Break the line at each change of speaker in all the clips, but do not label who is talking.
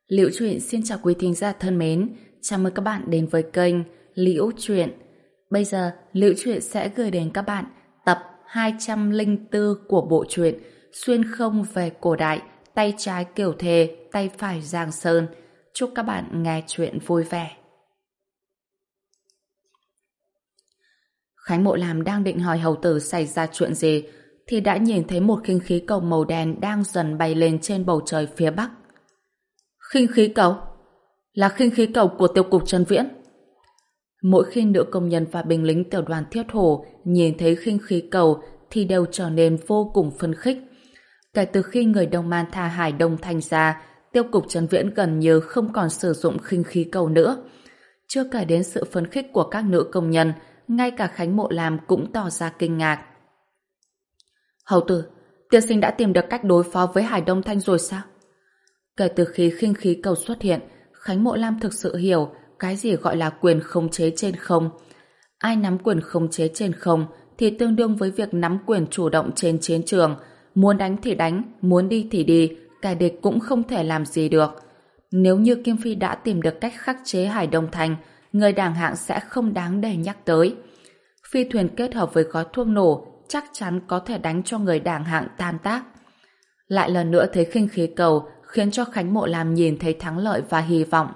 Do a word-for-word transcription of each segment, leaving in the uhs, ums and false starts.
Liễu Chuyện xin chào quý thính giả thân mến, chào mừng các bạn đến với kênh Liễu Chuyện. Bây giờ, Liễu Chuyện sẽ gửi đến các bạn tập hai trăm lẻ bốn của bộ truyện Xuyên không về cổ đại, tay trái Kiều Thề, tay phải Giang Sơn. Chúc các bạn nghe chuyện vui vẻ. Khánh Mộ Lam đang định hỏi hầu tử xảy ra chuyện gì, thì đã nhìn thấy một khinh khí cầu màu đen đang dần bay lên trên bầu trời phía bắc. Khinh khí cầu? Là khinh khí cầu của tiêu cục Trần Viễn. Mỗi khi nữ công nhân và binh lính tiểu đoàn Thiết Hổ nhìn thấy khinh khí cầu thì đều trở nên vô cùng phấn khích. Kể từ khi người Đông Man Tha Hải Đông thành ra, tiêu cục Trần Viễn gần như không còn sử dụng khinh khí cầu nữa. Chưa kể đến sự phấn khích của các nữ công nhân, ngay cả Khánh Mộ Lam cũng tỏ ra kinh ngạc. Hầu tử, tiên sinh đã tìm được cách đối phó với Hải Đông Thanh rồi sao? Kể từ khi khinh khí cầu xuất hiện, Khánh Mộ Lam thực sự hiểu cái gì gọi là quyền khống chế trên không. Ai nắm quyền khống chế trên không thì tương đương với việc nắm quyền chủ động trên chiến trường. Muốn đánh thì đánh, muốn đi thì đi, kẻ địch cũng không thể làm gì được. Nếu như Kim Phi đã tìm được cách khắc chế Hải Đông Thanh, người đảng hạng sẽ không đáng để nhắc tới. Phi thuyền kết hợp với gói thuốc nổ chắc chắn có thể đánh cho người đảng hạng tan tác. Lại lần nữa thấy khinh khí cầu khiến cho Khánh Mộ Lam nhìn thấy thắng lợi và hy vọng.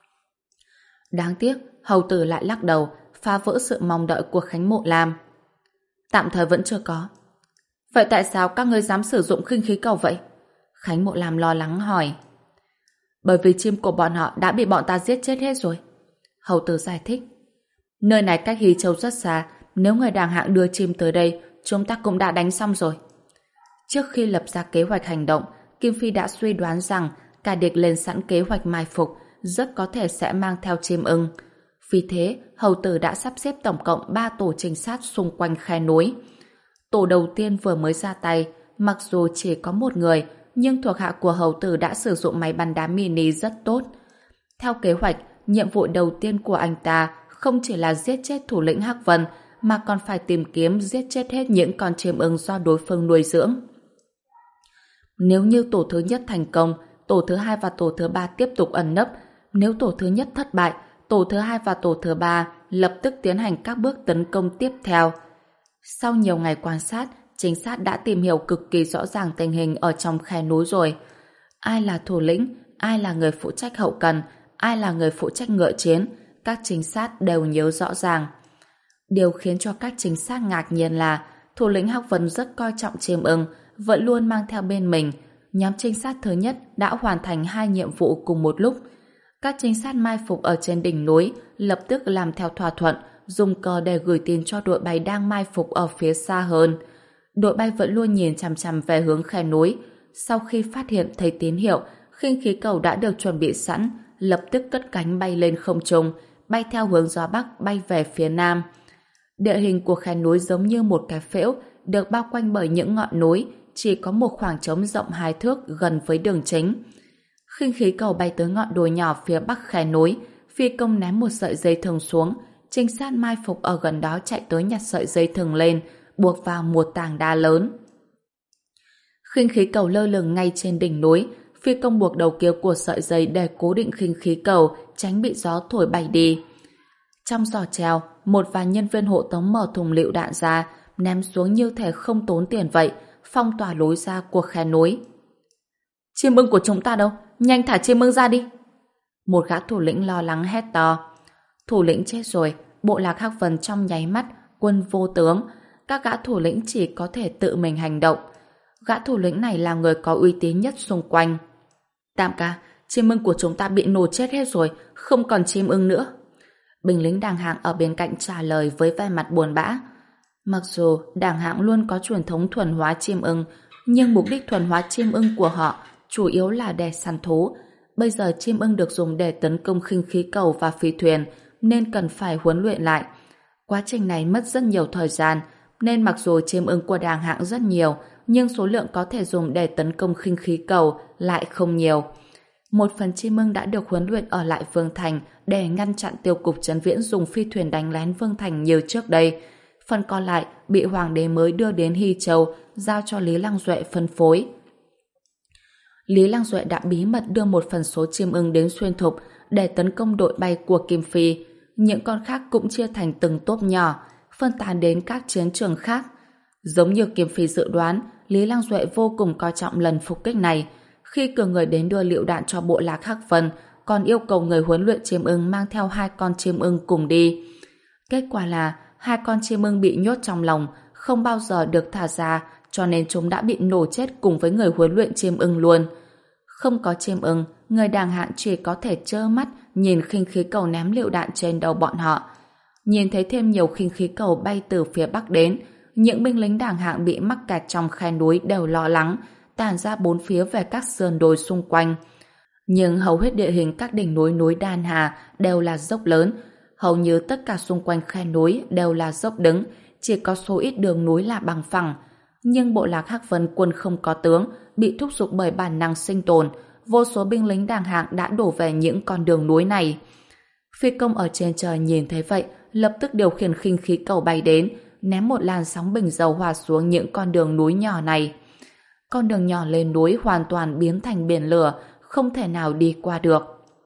Đáng tiếc, hầu tử lại lắc đầu, phá vỡ sự mong đợi của Khánh Mộ Lam. Tạm thời vẫn chưa có. Vậy tại sao các ngươi dám sử dụng khinh khí cầu vậy? Khánh Mộ Lam lo lắng hỏi. Bởi vì chim của bọn họ đã bị bọn ta giết chết hết rồi. Hầu tử giải thích. Nơi này cách Hy Châu rất xa, nếu người đàng hạng đưa chim tới đây, chúng ta cũng đã đánh xong rồi. Trước khi lập ra kế hoạch hành động, Kim Phi đã suy đoán rằng cả địch lên sẵn kế hoạch mai phục, rất có thể sẽ mang theo chim ưng. Vì thế, hầu tử đã sắp xếp tổng cộng ba tổ trinh sát xung quanh khe núi. Tổ đầu tiên vừa mới ra tay, mặc dù chỉ có một người, nhưng thuộc hạ của hầu tử đã sử dụng máy bắn đá mini rất tốt. Theo kế hoạch, nhiệm vụ đầu tiên của anh ta không chỉ là giết chết thủ lĩnh Hắc Vân, mà còn phải tìm kiếm giết chết hết những con chim ưng do đối phương nuôi dưỡng. Nếu như tổ thứ nhất thành công, tổ thứ hai và tổ thứ ba tiếp tục ẩn nấp. Nếu tổ thứ nhất thất bại, tổ thứ hai và tổ thứ ba lập tức tiến hành các bước tấn công tiếp theo. Sau nhiều ngày quan sát, trinh sát đã tìm hiểu cực kỳ rõ ràng tình hình ở trong khe núi rồi. Ai là thủ lĩnh, ai là người phụ trách hậu cần, ai là người phụ trách ngựa chiến, các trinh sát đều nhớ rõ ràng. Điều khiến cho các trinh sát ngạc nhiên là thủ lĩnh Hắc Vân rất coi trọng chim ưng, vẫn luôn mang theo bên mình. Nhóm trinh sát thứ nhất đã hoàn thành hai nhiệm vụ cùng một lúc. Các trinh sát mai phục ở trên đỉnh núi lập tức làm theo thỏa thuận, dùng cờ để gửi tin cho đội bay đang mai phục ở phía xa hơn. Đội bay vẫn luôn nhìn chằm chằm về hướng khe núi. Sau khi phát hiện thấy tín hiệu, khinh khí cầu đã được chuẩn bị sẵn, lập tức cất cánh bay lên không trung, bay theo hướng gió bắc bay về phía nam. Địa hình của khe núi giống như một cái phễu, được bao quanh bởi những ngọn núi, chỉ có một khoảng trống rộng hai thước gần với đường chính. Khinh khí cầu bay tới ngọn đồi nhỏ phía bắc khe núi, phi công ném một sợi dây thừng xuống, trinh sát mai phục ở gần đó chạy tới nhặt sợi dây thừng lên, buộc vào một tảng đá lớn. Khinh khí cầu lơ lửng ngay trên đỉnh núi, phi công buộc đầu kia của sợi dây để cố định khinh khí cầu, tránh bị gió thổi bay đi. Trong giò treo, một vài nhân viên hộ tống mở thùng lựu đạn ra, ném xuống như thể không tốn tiền vậy, phong tỏa lối ra của khe núi. Chim ưng của chúng ta đâu? Nhanh thả chim ưng ra đi! Một gã thủ lĩnh lo lắng hét to. Thủ lĩnh chết rồi, bộ lạc Hắc Vân trong nháy mắt, quân vô tướng. Các gã thủ lĩnh chỉ có thể tự mình hành động. Gã thủ lĩnh này là người có uy tín nhất xung quanh. Tam ca, chim ưng của chúng ta bị nổ chết hết rồi, không còn chim ưng nữa. Binh lính đàng hạng ở bên cạnh trả lời với vẻ mặt buồn bã. Mặc dù đảng hạng luôn có truyền thống thuần hóa chim ưng, nhưng mục đích thuần hóa chim ưng của họ chủ yếu là để săn thú. Bây giờ chim ưng được dùng để tấn công khinh khí cầu và phi thuyền, nên cần phải huấn luyện lại. Quá trình này mất rất nhiều thời gian, nên mặc dù chim ưng của đảng hạng rất nhiều, nhưng số lượng có thể dùng để tấn công khinh khí cầu lại không nhiều. Một phần chim ưng đã được huấn luyện ở lại Vương Thành để ngăn chặn tiêu cục Trấn Viễn dùng phi thuyền đánh lén Vương Thành như trước đây. Phần còn lại bị hoàng đế mới đưa đến Hy Châu, giao cho Lý Lăng Duệ phân phối. Lý Lăng Duệ đã bí mật đưa một phần số chim ưng đến xuyên thục để tấn công đội bay của Kim Phi. Những con khác cũng chia thành từng tốp nhỏ, phân tán đến các chiến trường khác. Giống như Kim Phi dự đoán, Lý Lăng Duệ vô cùng coi trọng lần phục kích này. Khi cử người đến đưa lựu đạn cho bộ lạc Hắc Vân, còn yêu cầu người huấn luyện chim ưng mang theo hai con chim ưng cùng đi. Kết quả là hai con chim ưng bị nhốt trong lồng, không bao giờ được thả ra, cho nên chúng đã bị nổ chết cùng với người huấn luyện chim ưng luôn. Không có chim ưng, người đàng hạng chỉ có thể trơ mắt nhìn khinh khí cầu ném lựu đạn trên đầu bọn họ. Nhìn thấy thêm nhiều khinh khí cầu bay từ phía bắc đến, những binh lính đàng hạng bị mắc kẹt trong khe núi đều lo lắng, tản ra bốn phía về các sườn đồi xung quanh. Nhưng hầu hết địa hình các đỉnh núi núi Đan Hà đều là dốc lớn, hầu như tất cả xung quanh khe núi đều là dốc đứng, chỉ có số ít đường núi là bằng phẳng. Nhưng bộ lạc Hắc Vân quân không có tướng, bị thúc giục bởi bản năng sinh tồn, vô số binh lính đàng hạng đã đổ về những con đường núi này. Phi công ở trên trời nhìn thấy vậy, lập tức điều khiển khinh khí cầu bay đến, ném một làn sóng bình dầu hỏa xuống những con đường núi nhỏ này. Con đường nhỏ lên núi hoàn toàn biến thành biển lửa, không thể nào đi qua được.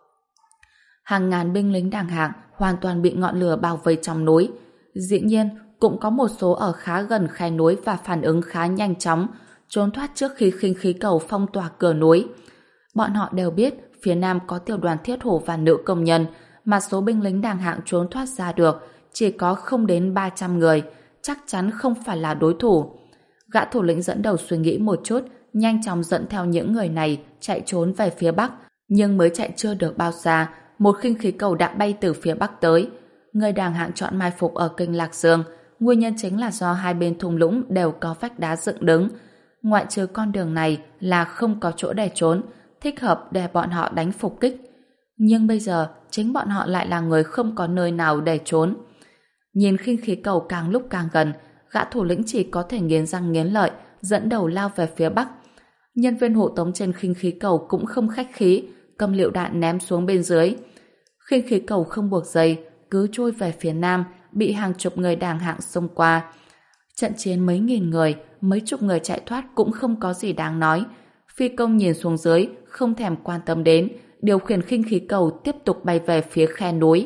Hàng ngàn binh lính đàng hạng hoàn toàn bị ngọn lửa bao vây trong núi. Dĩ nhiên, cũng có một số ở khá gần khe núi và phản ứng khá nhanh chóng, trốn thoát trước khi khinh khí cầu phong tỏa cửa núi. Bọn họ đều biết phía nam có tiểu đoàn thiết hổ và nữ công nhân, mà số binh lính đàng hạng trốn thoát ra được chỉ có không đến ba trăm người, chắc chắn không phải là đối thủ. Gã thủ lĩnh dẫn đầu suy nghĩ một chút, nhanh chóng dẫn theo những người này chạy trốn về phía bắc, nhưng mới chạy chưa được bao xa, một khinh khí cầu đã bay từ phía bắc tới. Người đàng hạng chọn mai phục ở kênh Lạc Dương, nguyên nhân chính là do hai bên thung lũng đều có vách đá dựng đứng. Ngoại trừ con đường này là không có chỗ để trốn, thích hợp để bọn họ đánh phục kích. Nhưng bây giờ, chính bọn họ lại là người không có nơi nào để trốn. Nhìn khinh khí cầu càng lúc càng gần, gã thủ lĩnh chỉ có thể nghiến răng nghiến lợi, dẫn đầu lao về phía bắc. Nhân viên hộ tống trên khinh khí cầu cũng không khách khí, cầm lựu đạn ném xuống bên dưới. Khinh khí cầu không buộc dây, cứ trôi về phía nam, bị hàng chục người đàng hạng xông qua. Trận chiến mấy nghìn người, mấy chục người chạy thoát cũng không có gì đáng nói. Phi công nhìn xuống dưới, không thèm quan tâm đến, điều khiển khinh khí cầu tiếp tục bay về phía khe núi.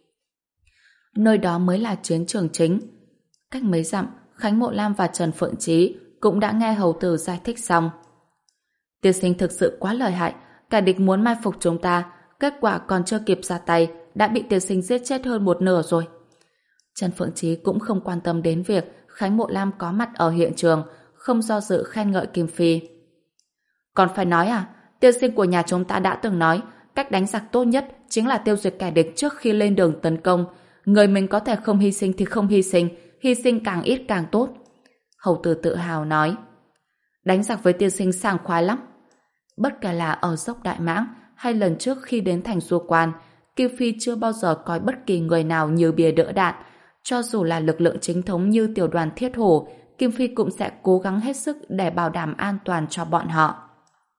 Nơi đó mới là chiến trường chính. Cách mấy dặm, Khánh Mộ Lam và Trần Phượng Chí cũng đã nghe hầu tử giải thích xong. Tiên sinh thực sự quá lợi hại, kẻ địch muốn mai phục chúng ta, kết quả còn chưa kịp ra tay, đã bị tiên sinh giết chết hơn một nửa rồi. Trần Phượng Chí cũng không quan tâm đến việc Khánh Mộ Lam có mặt ở hiện trường, không do dự khen ngợi Kim Phi. Còn phải nói à, tiên sinh của nhà chúng ta đã từng nói, cách đánh giặc tốt nhất chính là tiêu diệt kẻ địch trước khi lên đường tấn công. Người mình có thể không hy sinh thì không hy sinh, hy sinh càng ít càng tốt. Hầu tử tự hào nói. Đánh giặc với tiên sinh sảng khoái lắm. Bất kể là ở dốc Đại Mãng hay lần trước khi đến thành Du Quan, Kim Phi chưa bao giờ coi bất kỳ người nào như bìa đỡ đạn. Cho dù là lực lượng chính thống như tiểu đoàn Thiết Hổ, Kim Phi cũng sẽ cố gắng hết sức để bảo đảm an toàn cho bọn họ.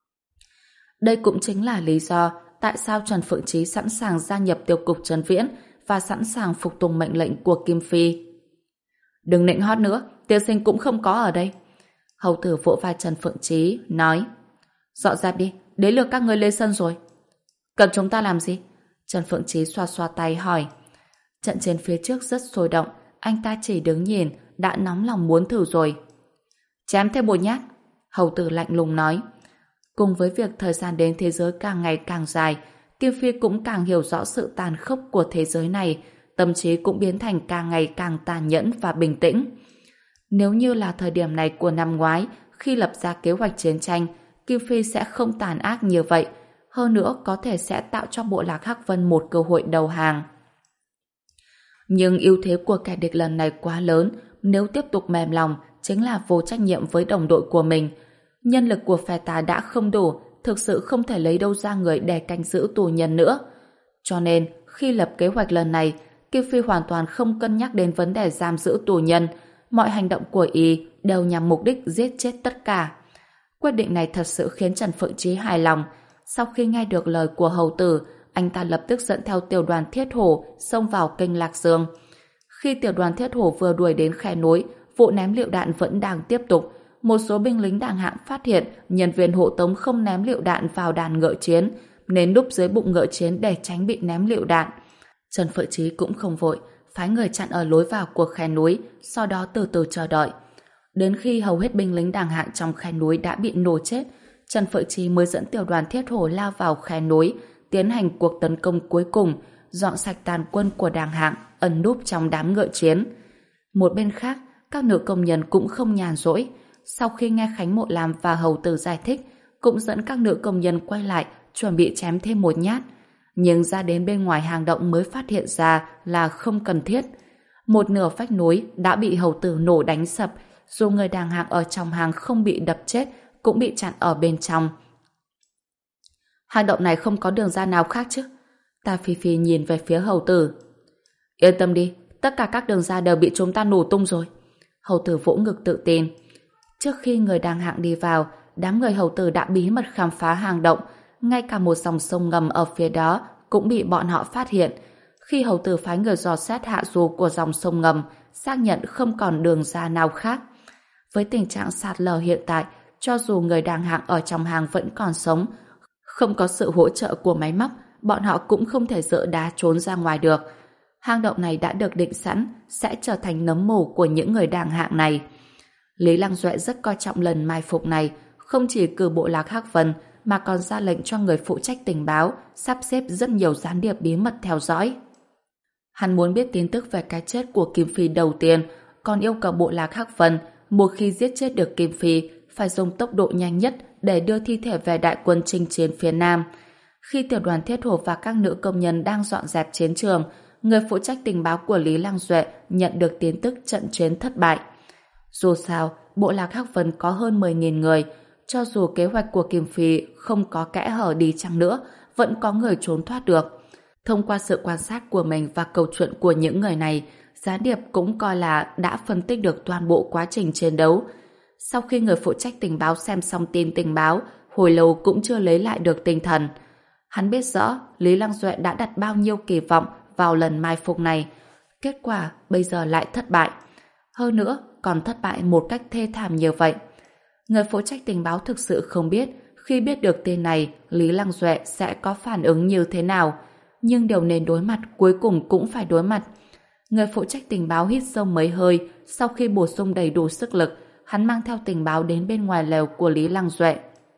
Đây cũng chính là lý do tại sao Trần Phượng Chí sẵn sàng gia nhập tiêu cục Trấn Viễn và sẵn sàng phục tùng mệnh lệnh của Kim Phi. Đừng nịnh hót nữa, tiên sinh cũng không có ở đây. Hầu tử vỗ vai Trần Phượng Chí, nói: Dọn dẹp đi, đến lượt các ngươi lên sân rồi. Cần chúng ta làm gì? Trần Phượng Chí xoa xoa tay hỏi. Trận chiến phía trước rất sôi động, anh ta chỉ đứng nhìn đã nóng lòng muốn thử rồi. Chém thêm một nhát, hầu tử lạnh lùng nói. Cùng với việc thời gian đến thế giới càng ngày càng dài, Kim Phi cũng càng hiểu rõ sự tàn khốc của thế giới này, tâm trí cũng biến thành càng ngày càng tàn nhẫn và bình tĩnh. Nếu như là thời điểm này của năm ngoái, khi lập ra kế hoạch chiến tranh, Kim Phi sẽ không tàn ác như vậy, hơn nữa có thể sẽ tạo cho bộ lạc Hắc Vân một cơ hội đầu hàng. Nhưng ưu thế của kẻ địch lần này quá lớn, nếu tiếp tục mềm lòng chính là vô trách nhiệm với đồng đội của mình. Nhân lực của phe ta đã không đủ, thực sự không thể lấy đâu ra người để canh giữ tù nhân nữa. Cho nên, khi lập kế hoạch lần này, Kim Phi hoàn toàn không cân nhắc đến vấn đề giam giữ tù nhân. Mọi hành động của y đều nhằm mục đích giết chết tất cả. Quyết định này thật sự khiến Trần Phượng Chí hài lòng. Sau khi nghe được lời của hầu tử, anh ta lập tức dẫn theo tiểu đoàn Thiết Hổ xông vào kênh Lạc Dương. Khi tiểu đoàn Thiết Hổ vừa đuổi đến khe núi, vụ ném lựu đạn vẫn đang tiếp tục. một số binh lính đàng hạng phát hiện nhân viên hộ tống không ném lựu đạn vào đàn ngựa chiến, nên núp dưới bụng ngựa chiến để tránh bị ném lựu đạn. Trần Phượng Chí cũng không vội, phái người chặn ở lối vào của khe núi, sau đó từ từ chờ đợi. Đến khi hầu hết binh lính đàng hạng trong khe núi đã bị nổ chết, Trần Phượng Chí mới dẫn tiểu đoàn thiết hổ lao vào khe núi, tiến hành cuộc tấn công cuối cùng, dọn sạch tàn quân của đàng hạng ẩn núp trong đám ngựa chiến. Một bên khác, các nữ công nhân cũng không nhàn rỗi. Sau khi nghe Khánh Mộ Lam và hầu tử giải thích, cũng dẫn các nữ công nhân quay lại chuẩn bị chém thêm một nhát. Nhưng ra đến bên ngoài hang động mới phát hiện ra là không cần thiết. Một nửa vách núi đã bị hầu tử nổ đánh sập, dù người đàng hạng ở trong hang không bị đập chết cũng bị chặn ở bên trong. Hang động này không có đường ra nào khác chứ? Ta Phi Phi nhìn về phía hầu tử. Yên tâm đi, tất cả các đường ra đều bị chúng ta nổ tung rồi. Hầu tử vỗ ngực tự tin. Trước khi người đàng hạng đi vào, đám người hầu tử đã bí mật khám phá hang động, ngay cả một dòng sông ngầm ở phía đó cũng bị bọn họ phát hiện. Khi hầu tử phái người dò xét hạ du của dòng sông ngầm, xác nhận không còn đường ra nào khác. Với tình trạng sạt lở hiện tại, cho dù người đàng hạng ở trong hang vẫn còn sống, không có sự hỗ trợ của máy móc, bọn họ cũng không thể dỡ đá trốn ra ngoài được. Hang động này đã được định sẵn, sẽ trở thành nấm mồ của những người đàng hạng này. Lý Lăng Duệ rất coi trọng lần mai phục này, không chỉ cử bộ lạc Hắc Vân, mà còn ra lệnh cho người phụ trách tình báo, sắp xếp rất nhiều gián điệp bí mật theo dõi. Hắn muốn biết tin tức về cái chết của Kim Phi đầu tiên, còn yêu cầu bộ lạc Hắc Vân, một khi giết chết được Kim Phi, phải dùng tốc độ nhanh nhất để đưa thi thể về đại quân chinh chiến phía Nam. Khi tiểu đoàn thiết hổ và các nữ công nhân đang dọn dẹp chiến trường, người phụ trách tình báo của Lý Lăng Duệ nhận được tin tức trận chiến thất bại. Dù sao, bộ lạc Hắc Vân có hơn mười nghìn người, cho dù kế hoạch của Kim Phi không có kẽ hở đi chăng nữa, vẫn có người trốn thoát được. Thông qua sự quan sát của mình và câu chuyện của những người này, gián điệp cũng coi là đã phân tích được toàn bộ quá trình chiến đấu. Sau khi người phụ trách tình báo xem xong tin tình báo, hồi lâu cũng chưa lấy lại được tinh thần. Hắn biết rõ Lý Lăng Duệ đã đặt bao nhiêu kỳ vọng vào lần mai phục này. Kết quả bây giờ lại thất bại. Hơn nữa, còn thất bại một cách thê thảm như vậy. Người phụ trách tình báo thực sự không biết khi biết được tin này Lý Lăng Duệ sẽ có phản ứng như thế nào. Nhưng điều nên đối mặt cuối cùng cũng phải đối mặt. Người phụ trách tình báo hít sâu mấy hơi, sau khi bổ sung đầy đủ sức lực, hắn mang theo tình báo đến bên ngoài lều của Lý Lăng Duệ.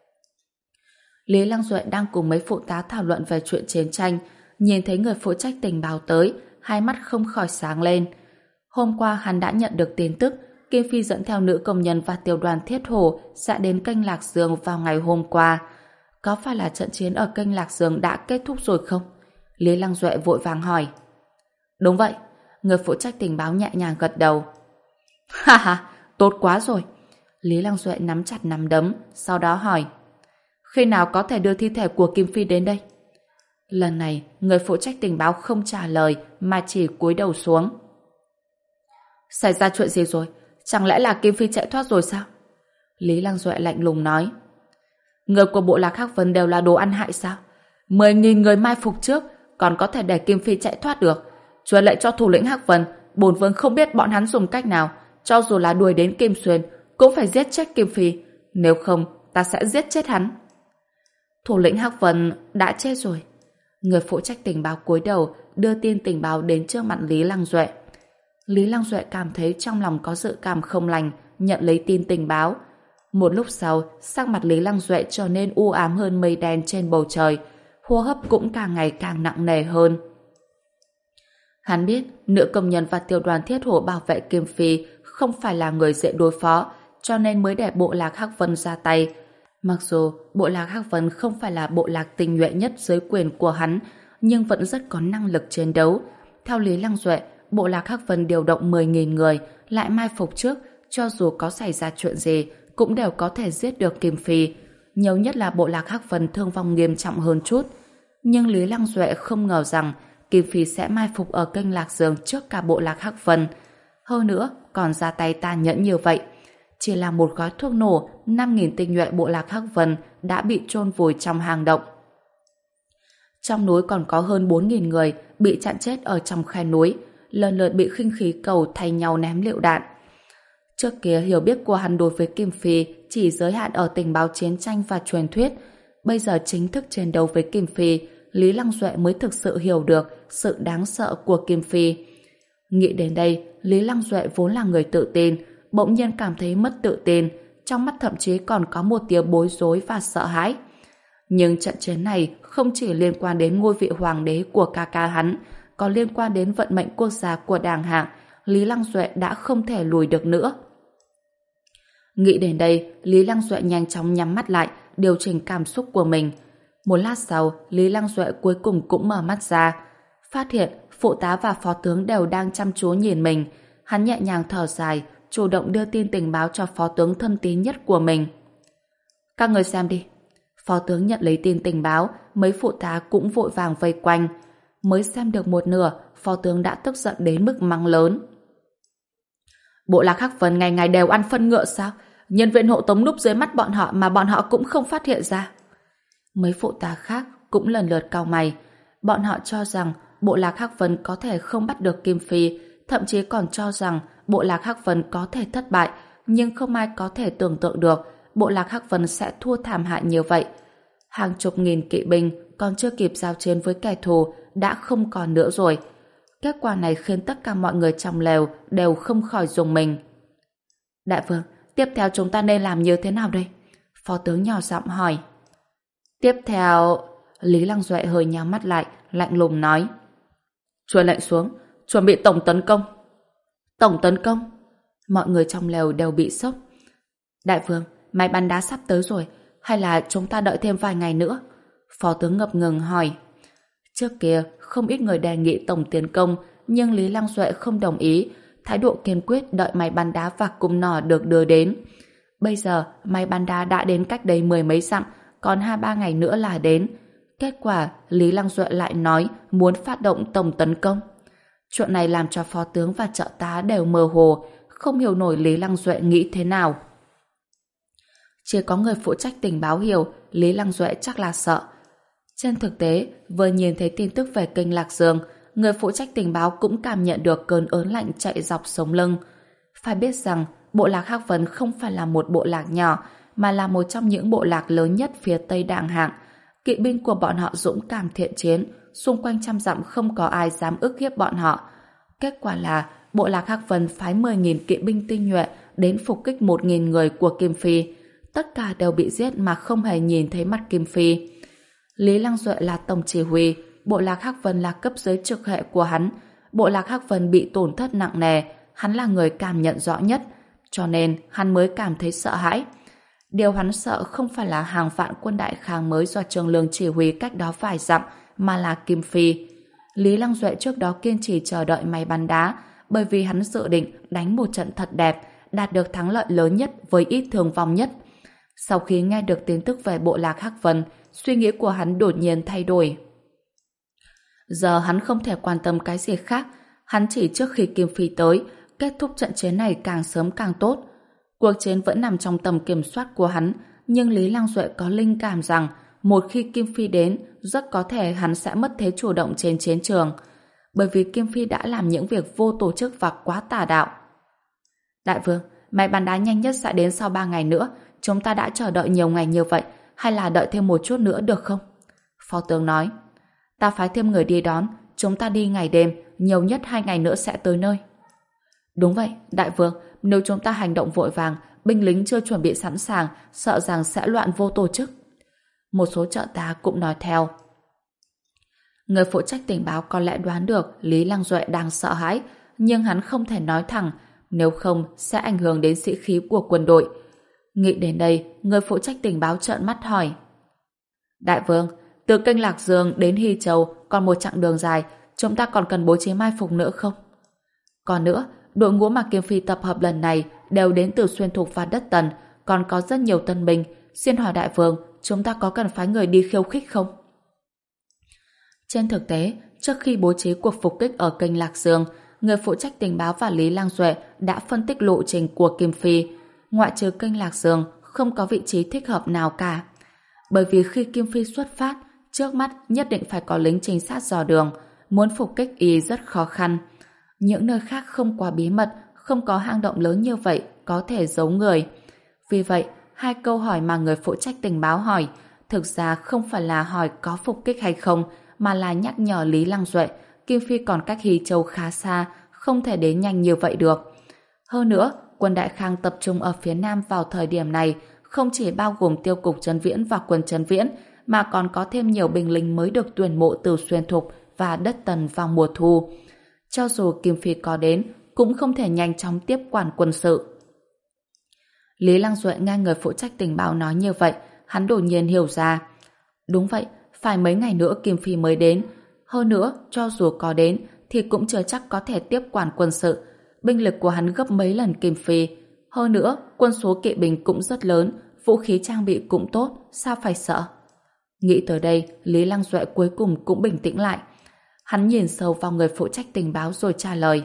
Lý Lăng Duệ đang cùng mấy phụ tá thảo luận về chuyện chiến tranh, nhìn thấy người phụ trách tình báo tới, hai mắt không khỏi sáng lên. Hôm qua hắn đã nhận được tin tức Kim Phi dẫn theo nữ công nhân và tiểu đoàn thiết hổ sẽ đến kênh Lạc Dương vào ngày hôm qua. Có phải là trận chiến ở kênh Lạc Dương đã kết thúc rồi không? Lý Lăng Duệ vội vàng hỏi. Đúng vậy, người phụ trách tình báo nhẹ nhàng gật đầu. Ha ha, tốt quá rồi. Lý Lăng Duệ nắm chặt nắm đấm, sau đó hỏi. Khi nào có thể đưa thi thể của Kim Phi đến đây? Lần này, người phụ trách tình báo không trả lời mà chỉ cúi đầu xuống. Xảy ra chuyện gì rồi? Chẳng lẽ là Kim Phi chạy thoát rồi sao? Lý Lăng Duệ lạnh lùng nói. Người của bộ lạc Hắc Vân đều là đồ ăn hại sao? Mười nghìn người mai phục trước còn có thể để Kim Phi chạy thoát được. Truyền lệnh cho thủ lĩnh Hắc Vân, bổn vương không biết bọn hắn dùng cách nào, cho dù là đuổi đến Kim Xuyên cũng phải giết chết Kim Phi, nếu không ta sẽ giết chết hắn. Thủ lĩnh Hắc Vân đã chết rồi. Người phụ trách tình báo cúi đầu đưa tin tình báo đến trước mặt Lý Lăng Duệ. Lý Lăng Duệ cảm thấy trong lòng có dự cảm không lành, nhận lấy tin tình báo. Một lúc sau, sắc mặt Lý Lăng Duệ trở nên u ám hơn mây đen trên bầu trời, hô hấp cũng càng ngày càng nặng nề hơn. Hắn biết nữ công nhân và tiểu đoàn thiết hổ bảo vệ Kim Phi không phải là người dễ đối phó, cho nên mới để bộ lạc Hắc Vân ra tay. Mặc dù bộ lạc Hắc Vân không phải là bộ lạc tinh nhuệ nhất dưới quyền của hắn, nhưng vẫn rất có năng lực chiến đấu. Theo Lý Lăng Duệ, bộ lạc Hắc Vân điều động mười nghìn người, lại mai phục trước, cho dù có xảy ra chuyện gì, cũng đều có thể giết được Kim Phi. Nhiều nhất là bộ lạc Hắc Vân thương vong nghiêm trọng hơn chút. Nhưng Lý Lăng Duệ không ngờ rằng Kim Phi sẽ mai phục ở kênh Lạc Dương trước cả bộ lạc Hắc Vân. Hơn nữa, còn ra tay tàn nhẫn như vậy. Chỉ là một gói thuốc nổ, năm nghìn tinh nhuệ bộ lạc Hắc Vân đã bị chôn vùi trong hang động. Trong núi còn có hơn bốn nghìn người bị chặn chết ở trong khe núi, lần lượt bị khinh khí cầu thay nhau ném lựu đạn. Trước kia hiểu biết của hắn đối với Kim Phi chỉ giới hạn ở tình báo chiến tranh và truyền thuyết. Bây giờ chính thức chiến đấu với Kim Phi, Lý Lăng Duệ mới thực sự hiểu được sự đáng sợ của Kim Phi. Nghĩ đến đây, Lý Lăng Duệ vốn là người tự tin, bỗng nhiên cảm thấy mất tự tin, trong mắt thậm chí còn có một tia bối rối và sợ hãi. Nhưng trận chiến này không chỉ liên quan đến ngôi vị hoàng đế của ca ca hắn, còn liên quan đến vận mệnh quốc gia của Đàng Hạng. Lý Lăng Duệ đã không thể lùi được nữa. Nghĩ đến đây, Lý Lăng Duệ nhanh chóng nhắm mắt lại, điều chỉnh cảm xúc của mình. Một lát sau, Lý Lăng Duệ cuối cùng cũng mở mắt ra. Phát hiện phụ tá và phó tướng đều đang chăm chú nhìn mình. Hắn nhẹ nhàng thở dài, chủ động đưa tin tình báo cho phó tướng thân tín nhất của mình. Các người xem đi. Phó tướng nhận lấy tin tình báo, mấy phụ tá cũng vội vàng vây quanh. Mới xem được một nửa, phó tướng đã tức giận đến mức mắng lớn. Bộ Lạc Hắc Vân ngày ngày đều ăn phân ngựa sao? Nhân viên hộ tống núp dưới mắt bọn họ mà bọn họ cũng không phát hiện ra. Mấy phụ tá khác cũng lần lượt cau mày. Bọn họ cho rằng Bộ Lạc Hắc Vân có thể không bắt được Kim Phi, thậm chí còn cho rằng Bộ Lạc Hắc Vân có thể thất bại, nhưng không ai có thể tưởng tượng được Bộ Lạc Hắc Vân sẽ thua thảm hại như vậy. Hàng chục nghìn kỵ binh còn chưa kịp giao chiến với kẻ thù đã không còn nữa rồi. Kết quả này khiến tất cả mọi người trong lều đều không khỏi rùng mình. Đại vương, tiếp theo chúng ta nên làm như thế nào đây? Phó tướng nhỏ giọng hỏi. Tiếp theo... Lý Lăng Duệ hơi nhắm mắt lại, lạnh lùng nói. Truyền lệnh xuống, chuẩn bị tổng tấn công. Tổng tấn công? Mọi người trong lều đều bị sốc. Đại vương, máy bắn đá sắp tới rồi, hay là chúng ta đợi thêm vài ngày nữa? Phó tướng ngập ngừng hỏi. Trước kia, không ít người đề nghị tổng tiến công, nhưng Lý Lăng Duệ không đồng ý, thái độ kiên quyết đợi máy bắn đá và cung nỏ được đưa đến. Bây giờ, máy bắn đá đã đến cách đây mười mấy dặm, còn hai ba ngày nữa là đến. Kết quả, Lý Lăng Duệ lại nói muốn phát động tổng tấn công. Chuyện này làm cho phó tướng và trợ tá đều mơ hồ, không hiểu nổi Lý Lăng Duệ nghĩ thế nào. Chỉ có người phụ trách tình báo hiểu Lý Lăng Duệ chắc là sợ. Trên thực tế, vừa nhìn thấy tin tức về kênh Lạc Dương, người phụ trách tình báo cũng cảm nhận được cơn ớn lạnh chạy dọc sống lưng. Phải biết rằng, bộ lạc Hắc Vân không phải là một bộ lạc nhỏ, mà là một trong những bộ lạc lớn nhất phía Tây Đàng Hạng. Kỵ binh của bọn họ dũng cảm thiện chiến, xung quanh trăm dặm không có ai dám ức hiếp bọn họ. Kết quả là, bộ lạc Hắc Vân phái mười nghìn kỵ binh tinh nhuệ đến phục kích một nghìn người của Kim Phi. Tất cả đều bị giết mà không hề nhìn thấy mặt Kim Phi. Lý Lăng Duệ là tổng chỉ huy, bộ lạc Hắc Vân là cấp dưới trực hệ của hắn. Bộ lạc Hắc Vân bị tổn thất nặng nề, hắn là người cảm nhận rõ nhất, cho nên hắn mới cảm thấy sợ hãi. Điều hắn sợ không phải là hàng vạn quân đại khang mới do Trương Lương chỉ huy cách đó vài dặm, mà là Kim Phi. Lý Lăng Duệ trước đó kiên trì chờ đợi máy bắn đá, bởi vì hắn dự định đánh một trận thật đẹp, đạt được thắng lợi lớn nhất với ít thương vong nhất. Sau khi nghe được tin tức về bộ lạc Hắc Vân, suy nghĩ của hắn đột nhiên thay đổi. Giờ hắn không thể quan tâm cái gì khác, hắn chỉ trước khi Kim Phi tới, kết thúc trận chiến này càng sớm càng tốt. Cuộc chiến vẫn nằm trong tầm kiểm soát của hắn, nhưng Lý Lăng Duệ có linh cảm rằng một khi Kim Phi đến, rất có thể hắn sẽ mất thế chủ động trên chiến trường, bởi vì Kim Phi đã làm những việc vô tổ chức và quá tà đạo. Đại vương, máy bắn đá nhanh nhất sẽ đến sau ba ngày nữa, chúng ta đã chờ đợi nhiều ngày như vậy, hay là đợi thêm một chút nữa được không? Phó tướng nói. Ta phái thêm người đi đón, chúng ta đi ngày đêm, nhiều nhất hai ngày nữa sẽ tới nơi. Đúng vậy, đại vương, nếu chúng ta hành động vội vàng, binh lính chưa chuẩn bị sẵn sàng, sợ rằng sẽ loạn vô tổ chức. Một số trợ tá cũng nói theo. Người phụ trách tình báo có lẽ đoán được Lý Lăng Duệ đang sợ hãi, nhưng hắn không thể nói thẳng, nếu không sẽ ảnh hưởng đến sĩ khí của quân đội. Nghĩ đến đây, người phụ trách tình báo trợn mắt hỏi. Đại vương, từ kênh Lạc Dương đến Hy Châu còn một chặng đường dài, chúng ta còn cần bố trí mai phục nữa không? Còn nữa, đội ngũ mà Kim Phi tập hợp lần này đều đến từ Xuyên Thục và Đất Tần, còn có rất nhiều tân binh. Xin hỏi đại vương, chúng ta có cần phái người đi khiêu khích không? Trên thực tế, trước khi bố trí cuộc phục kích ở kênh Lạc Dương, người phụ trách tình báo và Lý Lăng Duệ đã phân tích lộ trình của Kim Phi. Ngoại trừ kênh Lạc Dương, không có vị trí thích hợp nào cả. Bởi vì khi Kim Phi xuất phát, trước mắt nhất định phải có lính trinh sát dò đường, muốn phục kích y rất khó khăn. Những nơi khác không quá bí mật, không có hang động lớn như vậy, có thể giấu người. Vì vậy, hai câu hỏi mà người phụ trách tình báo hỏi thực ra không phải là hỏi có phục kích hay không, mà là nhắc nhở Lý Lăng Duệ Kim Phi còn cách Hy Châu khá xa, không thể đến nhanh như vậy được. Hơn nữa, quân Đại Khang tập trung ở phía Nam vào thời điểm này không chỉ bao gồm tiêu cục Trấn Viễn và quân Trấn Viễn, mà còn có thêm nhiều binh lính mới được tuyển mộ từ Xuyên Thục và Đất Tần vào mùa thu. Cho dù Kim Phi có đến, cũng không thể nhanh chóng tiếp quản quân sự. Lý Lăng Duệ nghe người phụ trách tình báo nói như vậy, hắn đột nhiên hiểu ra. Đúng vậy, phải mấy ngày nữa Kim Phi mới đến. Hơn nữa, cho dù có đến, thì cũng chưa chắc có thể tiếp quản quân sự. Binh lực của hắn gấp mấy lần Kim Phi. Hơn nữa, quân số kỵ binh cũng rất lớn, vũ khí trang bị cũng tốt, sao phải sợ? Nghĩ tới đây, Lý Lăng Duệ cuối cùng cũng bình tĩnh lại. Hắn nhìn sâu vào người phụ trách tình báo rồi trả lời.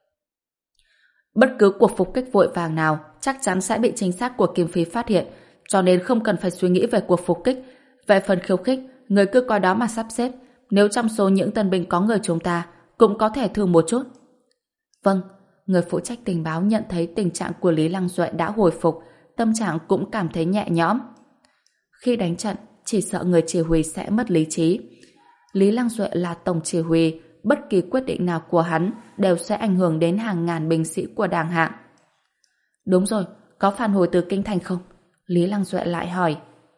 Bất cứ cuộc phục kích vội vàng nào chắc chắn sẽ bị trinh sát của Kim Phi phát hiện, cho nên không cần phải suy nghĩ về cuộc phục kích. Về phần khiêu khích, người cứ coi đó mà sắp xếp. Nếu trong số những tân binh có người chúng ta, cũng có thể thử một chút. Vâng, người phụ trách tình báo nhận thấy tình trạng của Lý Lăng Duệ đã hồi phục, tâm trạng cũng cảm thấy nhẹ nhõm. Khi đánh trận, chỉ sợ người chỉ huy sẽ mất lý trí. Lý Lăng Duệ là tổng chỉ huy, bất kỳ quyết định nào của hắn đều sẽ ảnh hưởng đến hàng ngàn binh sĩ của Đàng Hạng. Đúng rồi, có phản hồi từ Kinh Thành không? Lý Lăng Duệ lại hỏi.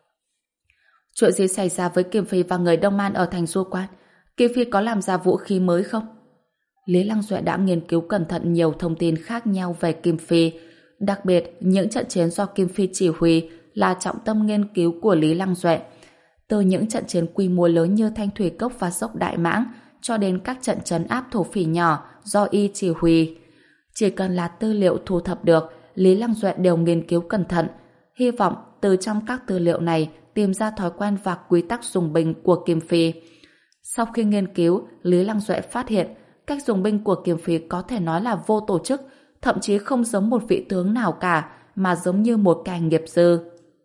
Chuyện gì xảy ra với Kim Phi và người Đông Man ở thành Du Quan? Kim Phi có làm ra vũ khí mới không? Lý Lăng Duệ đã nghiên cứu cẩn thận nhiều thông tin khác nhau về Kim Phi. Đặc biệt, những trận chiến do Kim Phi chỉ huy là trọng tâm nghiên cứu của Lý Lăng Duệ. Từ những trận chiến quy mô lớn như Thanh Thủy Cốc và Dốc Đại Mãng cho đến các trận trấn áp thổ phỉ nhỏ do y chỉ huy. Chỉ cần là tư liệu thu thập được, Lý Lăng Duệ đều nghiên cứu cẩn thận, hy vọng từ trong các tư liệu này tìm ra thói quen và quy tắc dùng binh của Kim Phi. Sau khi nghiên cứu, Lý Lăng Duệ phát hiện cách dùng binh của Kim Phi có thể nói là vô tổ chức, thậm chí không giống một vị tướng nào cả, mà giống như một kẻ nghiệp dư.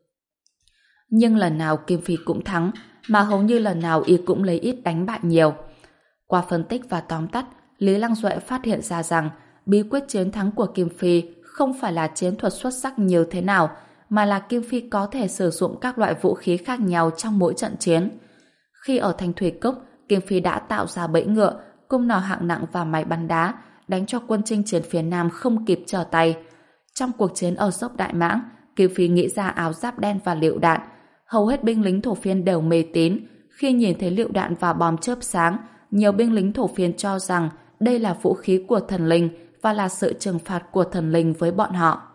Nhưng lần nào Kim Phi cũng thắng, mà hầu như lần nào y cũng lấy ít đánh bại nhiều. Qua phân tích và tóm tắt, Lý Lăng Duệ phát hiện ra rằng bí quyết chiến thắng của Kim Phi không phải là chiến thuật xuất sắc như thế nào, mà là Kim Phi có thể sử dụng các loại vũ khí khác nhau trong mỗi trận chiến. Khi ở Thanh Thủy Cốc, Kim Phi đã tạo ra bẫy ngựa, cung nỏ hạng nặng và máy bắn đá, đánh cho quân chinh chiến phía Nam không kịp trở tay. Trong cuộc chiến ở Dốc Đại Mãng, Kim Phi nghĩ ra áo giáp đen và lựu đạn. Hầu hết binh lính thổ phiên đều mê tín. Khi nhìn thấy lựu đạn và bom chớp sáng, nhiều binh lính thổ phiên cho rằng đây là vũ khí của thần linh và là sự trừng phạt của thần linh với bọn họ.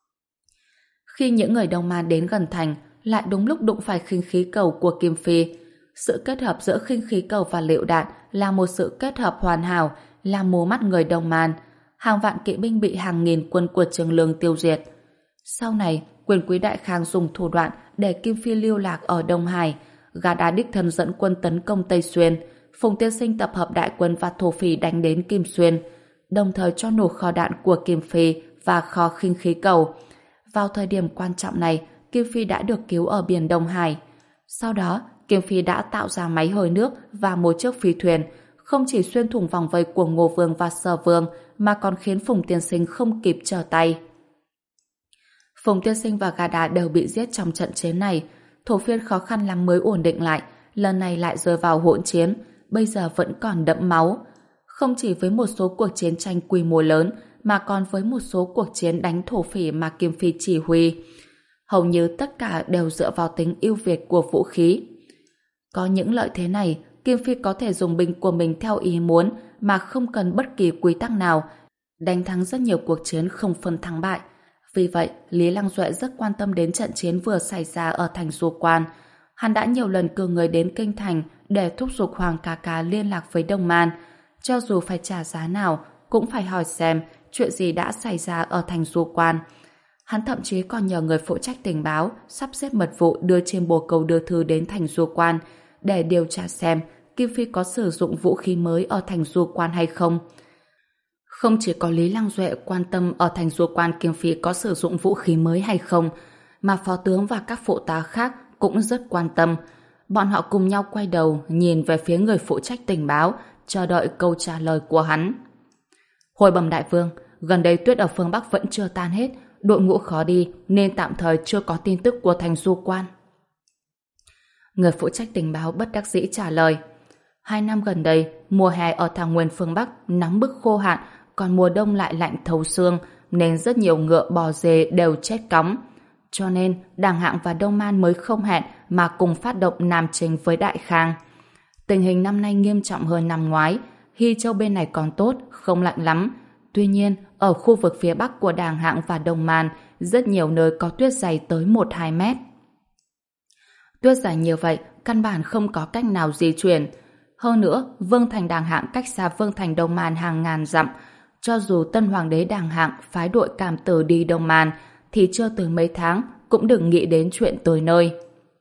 Khi những người Đông Man đến gần thành, lại đúng lúc đụng phải khinh khí cầu của Kim Phi. Sự kết hợp giữa khinh khí cầu và lựu đạn là một sự kết hợp hoàn hảo, làm mù mắt người Đông Man. Hàng vạn kỵ binh bị hàng nghìn quân của Trường Lương tiêu diệt. Sau này, quyền quý Đại Khang dùng thủ đoạn để Kim Phi lưu lạc ở Đông Hải. Gà đá đích thân dẫn quân tấn công Tây Xuyên. Phùng Tiên Sinh tập hợp đại quân và thổ phỉ đánh đến Kim Xuyên, đồng thời cho nổ kho đạn của Kim Phi và kho khinh khí cầu. Vào thời điểm quan trọng này, Kim Phi đã được cứu ở biển Đông Hải. Sau đó, Kim Phi đã tạo ra máy hơi nước và một chiếc phi thuyền, không chỉ xuyên thủng vòng vây của Ngô Vương và Sở Vương, mà còn khiến Phùng Tiên Sinh không kịp trở tay. Phùng Tiên Sinh và Gà Đá đều bị giết trong trận chiến này. Thổ phiên khó khăn lắm mới ổn định lại, lần này lại rơi vào hỗn chiến, bây giờ vẫn còn đẫm máu. Không chỉ với một số cuộc chiến tranh quy mô lớn, mà còn với một số cuộc chiến đánh thổ phỉ mà Kim Phi chỉ huy. Hầu như tất cả đều dựa vào tính ưu việt của vũ khí. Có những lợi thế này, Kim Phi có thể dùng binh của mình theo ý muốn mà không cần bất kỳ quy tắc nào, đánh thắng rất nhiều cuộc chiến không phân thắng bại. Vì vậy, Lý Lăng Duệ rất quan tâm đến trận chiến vừa xảy ra ở thành Du Quan. Hắn đã nhiều lần cử người đến Kinh Thành để thúc giục Hoàng Ca Ca liên lạc với Đông Man. Cho dù phải trả giá nào, cũng phải hỏi xem chuyện gì đã xảy ra ở thành Du Quan. Hắn thậm chí còn nhờ người phụ trách tình báo sắp xếp mật vụ đưa trên bồ câu đưa thư đến thành Du Quan để điều tra xem Kim Phi có sử dụng vũ khí mới ở thành Du Quan hay không. Không chỉ có Lý Lăng Duệ quan tâm ở thành Du Quan Kim Phi có sử dụng vũ khí mới hay không, mà phó tướng và các phụ tá khác cũng rất quan tâm. Bọn họ cùng nhau quay đầu nhìn về phía người phụ trách tình báo, chờ đợi câu trả lời của hắn. Hồi bẩm đại vương, gần đây tuyết ở phương Bắc vẫn chưa tan hết, đội ngũ khó đi nên tạm thời chưa có tin tức của thành du quan. Người phụ trách tình báo bất đắc dĩ trả lời. Hai năm gần đây, mùa hè ở thảo nguyên phương Bắc nóng bức khô hạn, còn mùa đông lại lạnh thấu xương, nên rất nhiều ngựa bò dê đều chết cóng. Cho nên, Đàng Hạng và Đông Man mới không hẹn mà cùng phát động nam chinh với Đại Khang. Tình hình năm nay nghiêm trọng hơn năm ngoái. Hy Châu bên này còn tốt, không lạnh lắm. Tuy nhiên, ở khu vực phía Bắc của Đàng Hạng và Đông Man, rất nhiều nơi có tuyết dày tới một đến hai mét. Tuyết dày như vậy, căn bản không có cách nào di chuyển. Hơn nữa, Vương thành Đàng Hạng cách xa Vương thành Đông Man hàng ngàn dặm. Cho dù Tân Hoàng đế Đàng Hạng phái đội cảm tử đi Đông Man, thì chưa từ mấy tháng cũng đừng nghĩ đến chuyện tới nơi.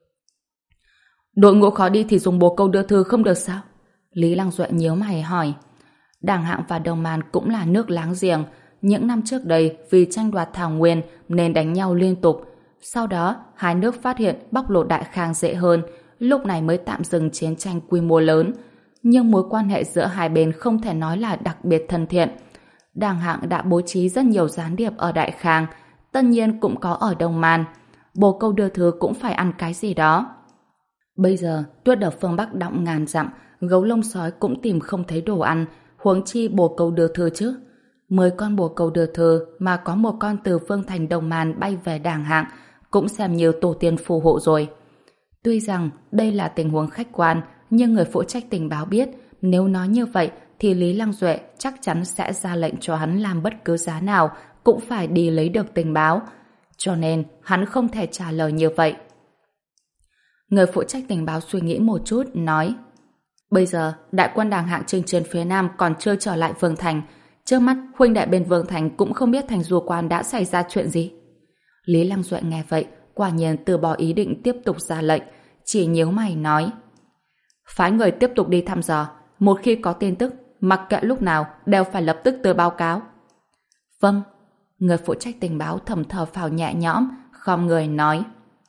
Đội ngũ khó đi thì dùng bồ câu đưa thư không được sao? Lý Lăng Duệ nhíu mày hỏi. Đàng Hạng và Đông Man cũng là nước láng giềng. Những năm trước đây vì tranh đoạt thảo nguyên nên đánh nhau liên tục. Sau đó, hai nước phát hiện bóc lột Đại Khang dễ hơn, lúc này mới tạm dừng chiến tranh quy mô lớn. Nhưng mối quan hệ giữa hai bên không thể nói là đặc biệt thân thiện. Đàng Hạng đã bố trí rất nhiều gián điệp ở Đại Khang, tất nhiên cũng có ở Đông Man. Bồ câu đưa thư cũng phải ăn cái gì đó. Bây giờ, tuyết ở phương Bắc đọng ngàn dặm, gấu lông sói cũng tìm không thấy đồ ăn, huống chi bồ câu đưa thư chứ. Mười con bồ câu đưa thư mà có một con từ Vương thành Đông Man bay về Đàng Hạng cũng xem như tổ tiên phù hộ rồi. Tuy rằng đây là tình huống khách quan, nhưng người phụ trách tình báo biết nếu nói như vậy thì Lý Lăng Duệ chắc chắn sẽ ra lệnh cho hắn làm bất cứ giá nào cũng phải đi lấy được tình báo. Cho nên hắn không thể trả lời như vậy. Người phụ trách tình báo suy nghĩ một chút, nói: Bây giờ, đại quân Đàng Hạng chinh chiến phía Nam còn chưa trở lại Vương thành. Trước mắt, huynh đệ bên Vương thành cũng không biết thành du quan đã xảy ra chuyện gì. Lý Lăng Duệ nghe vậy, quả nhiên từ bỏ ý định tiếp tục ra lệnh, chỉ nhíu mày nói: Phái người tiếp tục đi thăm dò, một khi có tin tức, mặc kệ lúc nào đều phải lập tức tới báo cáo. Vâng. Người phụ trách tình báo thầm thở phào nhẹ nhõm, khom người nói: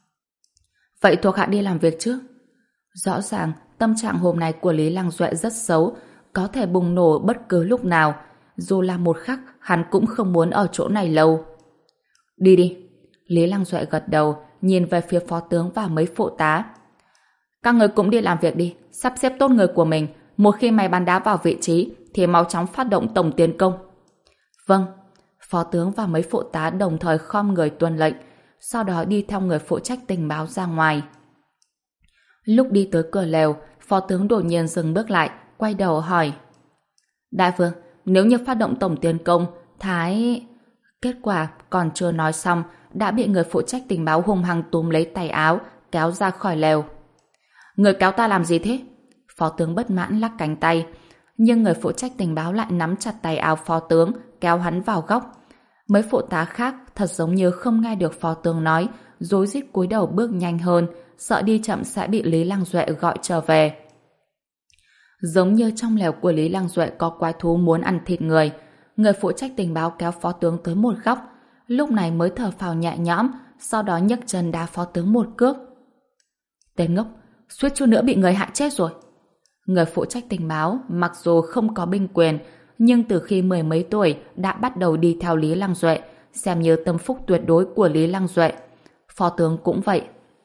Vậy thuộc hạ đi làm việc trước. Rõ ràng tâm trạng hôm nay của Lý Lăng Duệ rất xấu, có thể bùng nổ bất cứ lúc nào. Dù là một khắc, hắn cũng không muốn ở chỗ này lâu. Đi đi. Lý Lăng Duệ gật đầu, nhìn về phía phó tướng và mấy phụ tá. Các người cũng đi làm việc đi, sắp xếp tốt người của mình. Một khi máy bắn đá vào vị trí, thì mau chóng phát động tổng tiến công. Vâng. Phó tướng và mấy phụ tá đồng thời khom người tuân lệnh, sau đó đi theo người phụ trách tình báo ra ngoài. Lúc đi tới cửa lều, phó tướng đột nhiên dừng bước lại, quay đầu hỏi: Đại vương, nếu như phát động tổng tiến công, Thái... Kết quả còn chưa nói xong, đã bị người phụ trách tình báo hung hăng túm lấy tay áo, kéo ra khỏi lều. Người kéo ta làm gì thế? Phó tướng bất mãn lắc cánh tay, nhưng người phụ trách tình báo lại nắm chặt tay áo phó tướng, kéo hắn vào góc. Mấy phụ tá khác thật giống như không nghe được phó tướng nói, rối rít cúi đầu bước nhanh hơn, sợ đi chậm sẽ bị Lý Lăng Duệ gọi trở về. Giống như trong lều của Lý Lăng Duệ có quái thú muốn ăn thịt người, người phụ trách tình báo kéo phó tướng tới một góc, lúc này mới thở phào nhẹ nhõm, sau đó nhấc chân đá phó tướng một cước. Tên ngốc, suýt chút nữa bị người hại chết rồi. Người phụ trách tình báo mặc dù không có binh quyền, nhưng từ khi mười mấy tuổi đã bắt đầu đi theo Lý Lăng Duệ, xem như tâm phúc tuyệt đối của Lý Lăng Duệ. Phó tướng cũng vậy.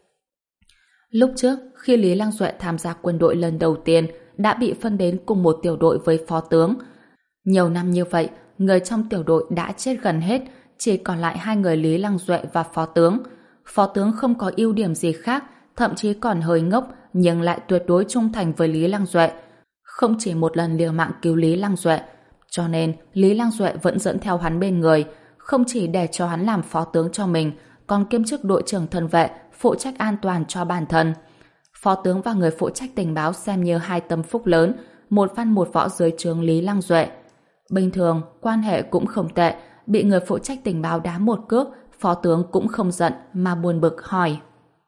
Lúc trước, khi Lý Lăng Duệ tham gia quân đội lần đầu tiên, đã bị phân đến cùng một tiểu đội với phó tướng. Nhiều năm như vậy, người trong tiểu đội đã chết gần hết, chỉ còn lại hai người Lý Lăng Duệ và phó tướng. Phó tướng không có ưu điểm gì khác, thậm chí còn hơi ngốc, nhưng lại tuyệt đối trung thành với Lý Lăng Duệ. Không chỉ một lần liều mạng cứu Lý Lăng Duệ, cho nên Lý Lăng Duệ vẫn dẫn theo hắn bên người, không chỉ để cho hắn làm phó tướng cho mình, còn kiêm chức đội trưởng thân vệ, phụ trách an toàn cho bản thân. Phó tướng và người phụ trách tình báo xem như hai tâm phúc lớn, một văn một võ dưới trướng Lý Lăng Duệ. Bình thường, quan hệ cũng không tệ, bị người phụ trách tình báo đá một cước, phó tướng cũng không giận mà buồn bực hỏi: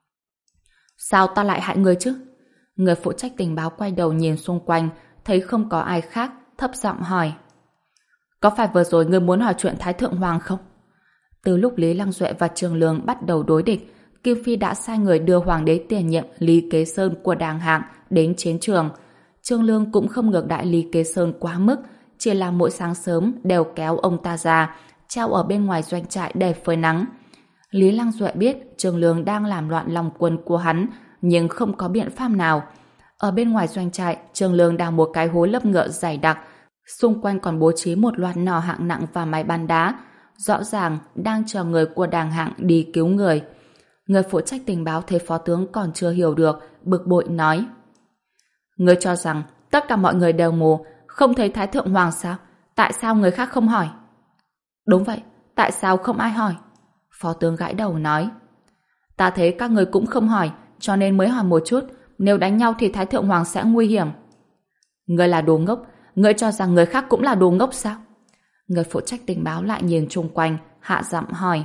Sao ta lại hại người chứ? Người phụ trách tình báo quay đầu nhìn xung quanh, thấy không có ai khác, thấp giọng hỏi: Có phải vừa rồi ngươi muốn hỏi chuyện Thái Thượng Hoàng không? Từ lúc Lý Lăng Duệ và Trường Lương bắt đầu đối địch, Kim Phi đã sai người đưa Hoàng đế tiền nhiệm Lý Kế Sơn của Đàng Hạng đến chiến trường. Trương Lương cũng không ngược đãi Lý Kế Sơn quá mức, chỉ là mỗi sáng sớm đều kéo ông ta ra, treo ở bên ngoài doanh trại để phơi nắng. Lý Lăng Duệ biết Trương Lương đang làm loạn lòng quân của hắn, nhưng không có biện pháp nào. Ở bên ngoài doanh trại, Trương Lương đang một cái hố lấp ngựa dày đặc, xung quanh còn bố trí một loạt nỏ hạng nặng và máy bắn đá, rõ ràng đang chờ người của Đàng Hạng đi cứu người. Người phụ trách tình báo thấy phó tướng còn chưa hiểu được, bực bội nói: Ngươi cho rằng tất cả mọi người đều mù, không thấy Thái Thượng Hoàng sao? Tại sao người khác không hỏi? Đúng vậy, tại sao không ai hỏi? Phó tướng gãi đầu nói: Ta thấy các người cũng không hỏi, cho nên mới hỏi một chút, nếu đánh nhau thì Thái Thượng Hoàng sẽ nguy hiểm. Ngươi là đồ ngốc, ngươi cho rằng người khác cũng là đồ ngốc sao? Người phụ trách tình báo lại nhìn chung quanh, hạ giọng hỏi: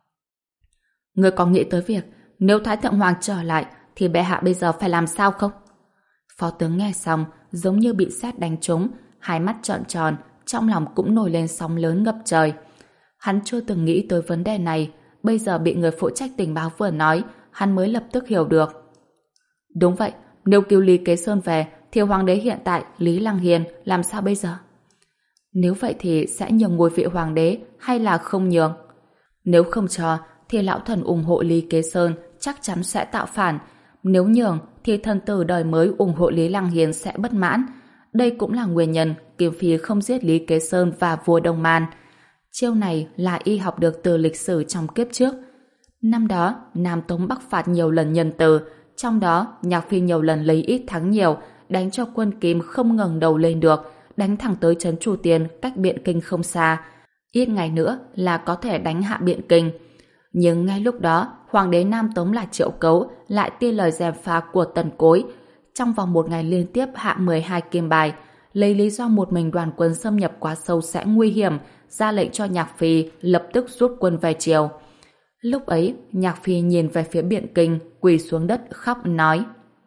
Ngươi có nghĩ tới việc nếu Thái Thượng Hoàng trở lại thì bệ hạ bây giờ phải làm sao không? Phó tướng nghe xong giống như bị sét đánh trúng, hai mắt trợn tròn, trong lòng cũng nổi lên sóng lớn ngập trời. Hắn chưa từng nghĩ tới vấn đề này, bây giờ bị người phụ trách tình báo vừa nói, hắn mới lập tức hiểu được. Đúng vậy, nếu cứu Lý Kế Sơn về thì hoàng đế hiện tại Lý Lăng Hiền làm sao bây giờ? Nếu vậy thì sẽ nhường ngôi vị hoàng đế hay là không nhường? Nếu không cho thì lão thần ủng hộ Lý Kế Sơn chắc chắn sẽ tạo phản. Nếu nhường thì thần tử đời mới ủng hộ Lý Lăng Hiền sẽ bất mãn. Đây cũng là nguyên nhân Kim Phi không giết Lý Kế Sơn và vua Đông Man. Chiêu này là y học được từ lịch sử trong kiếp trước. Năm đó, Nam Tống bắc phạt nhiều lần nhân từ, trong đó Nhạc Phi nhiều lần lấy ít thắng nhiều, đánh cho quân Kim không ngẩng đầu lên được, đánh thẳng tới trấn Chu Tiên cách Biện Kinh không xa. Ít ngày nữa là có thể đánh hạ Biện Kinh. Nhưng ngay lúc đó, hoàng đế Nam Tống là Triệu Cấu lại tin lời gièm pha của Tần Cối. Trong vòng một ngày liên tiếp hạ mười hai kim bài, lấy lý do một mình đoàn quân xâm nhập quá sâu sẽ nguy hiểm, ra lệnh cho Nhạc Phi lập tức rút quân về triều. Lúc ấy, Nhạc Phi nhìn về phía Biện Kinh, quỳ xuống đất khóc nói: